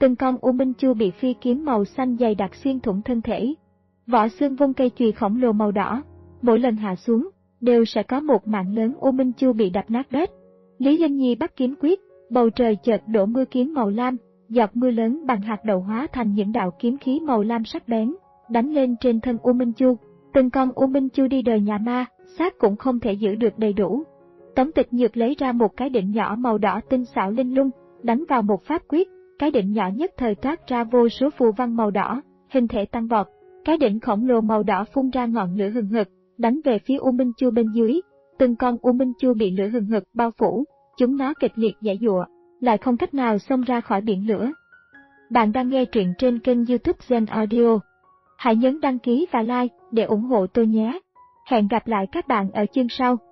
từng con U Minh Chu bị phi kiếm màu xanh dày đặc xuyên thủng thân thể. Vỏ xương vung cây chùy khổng lồ màu đỏ, mỗi lần hạ xuống, đều sẽ có một mạng lớn U Minh Chu bị đập nát bét. Lý Doanh Nhi bắt kiếm quyết, bầu trời chợt đổ mưa kiếm màu lam, giọt mưa lớn bằng hạt đậu hóa thành những đạo kiếm khí màu lam sắc bén, đánh lên trên thân U Minh Chu. Từng con U Minh Chu đi đời nhà ma, xác cũng không thể giữ được đầy đủ. Tống Tịch Nhược lấy ra một cái đỉnh nhỏ màu đỏ tinh xảo linh lung, đánh vào một pháp quyết, cái đỉnh nhỏ nhất thời toát ra vô số phù văn màu đỏ, hình thể tăng vọt. Cái đỉnh khổng lồ màu đỏ phun ra ngọn lửa hừng hực, đánh về phía U Minh Chu bên dưới. Từng con U Minh Chu bị lửa hừng hực bao phủ, chúng nó kịch liệt giãy giụa, lại không cách nào xông ra khỏi biển lửa. Bạn đang nghe truyện trên kênh YouTube Zen Audio. Hãy nhấn đăng ký và like để ủng hộ tôi nhé. Hẹn gặp lại các bạn ở chương sau.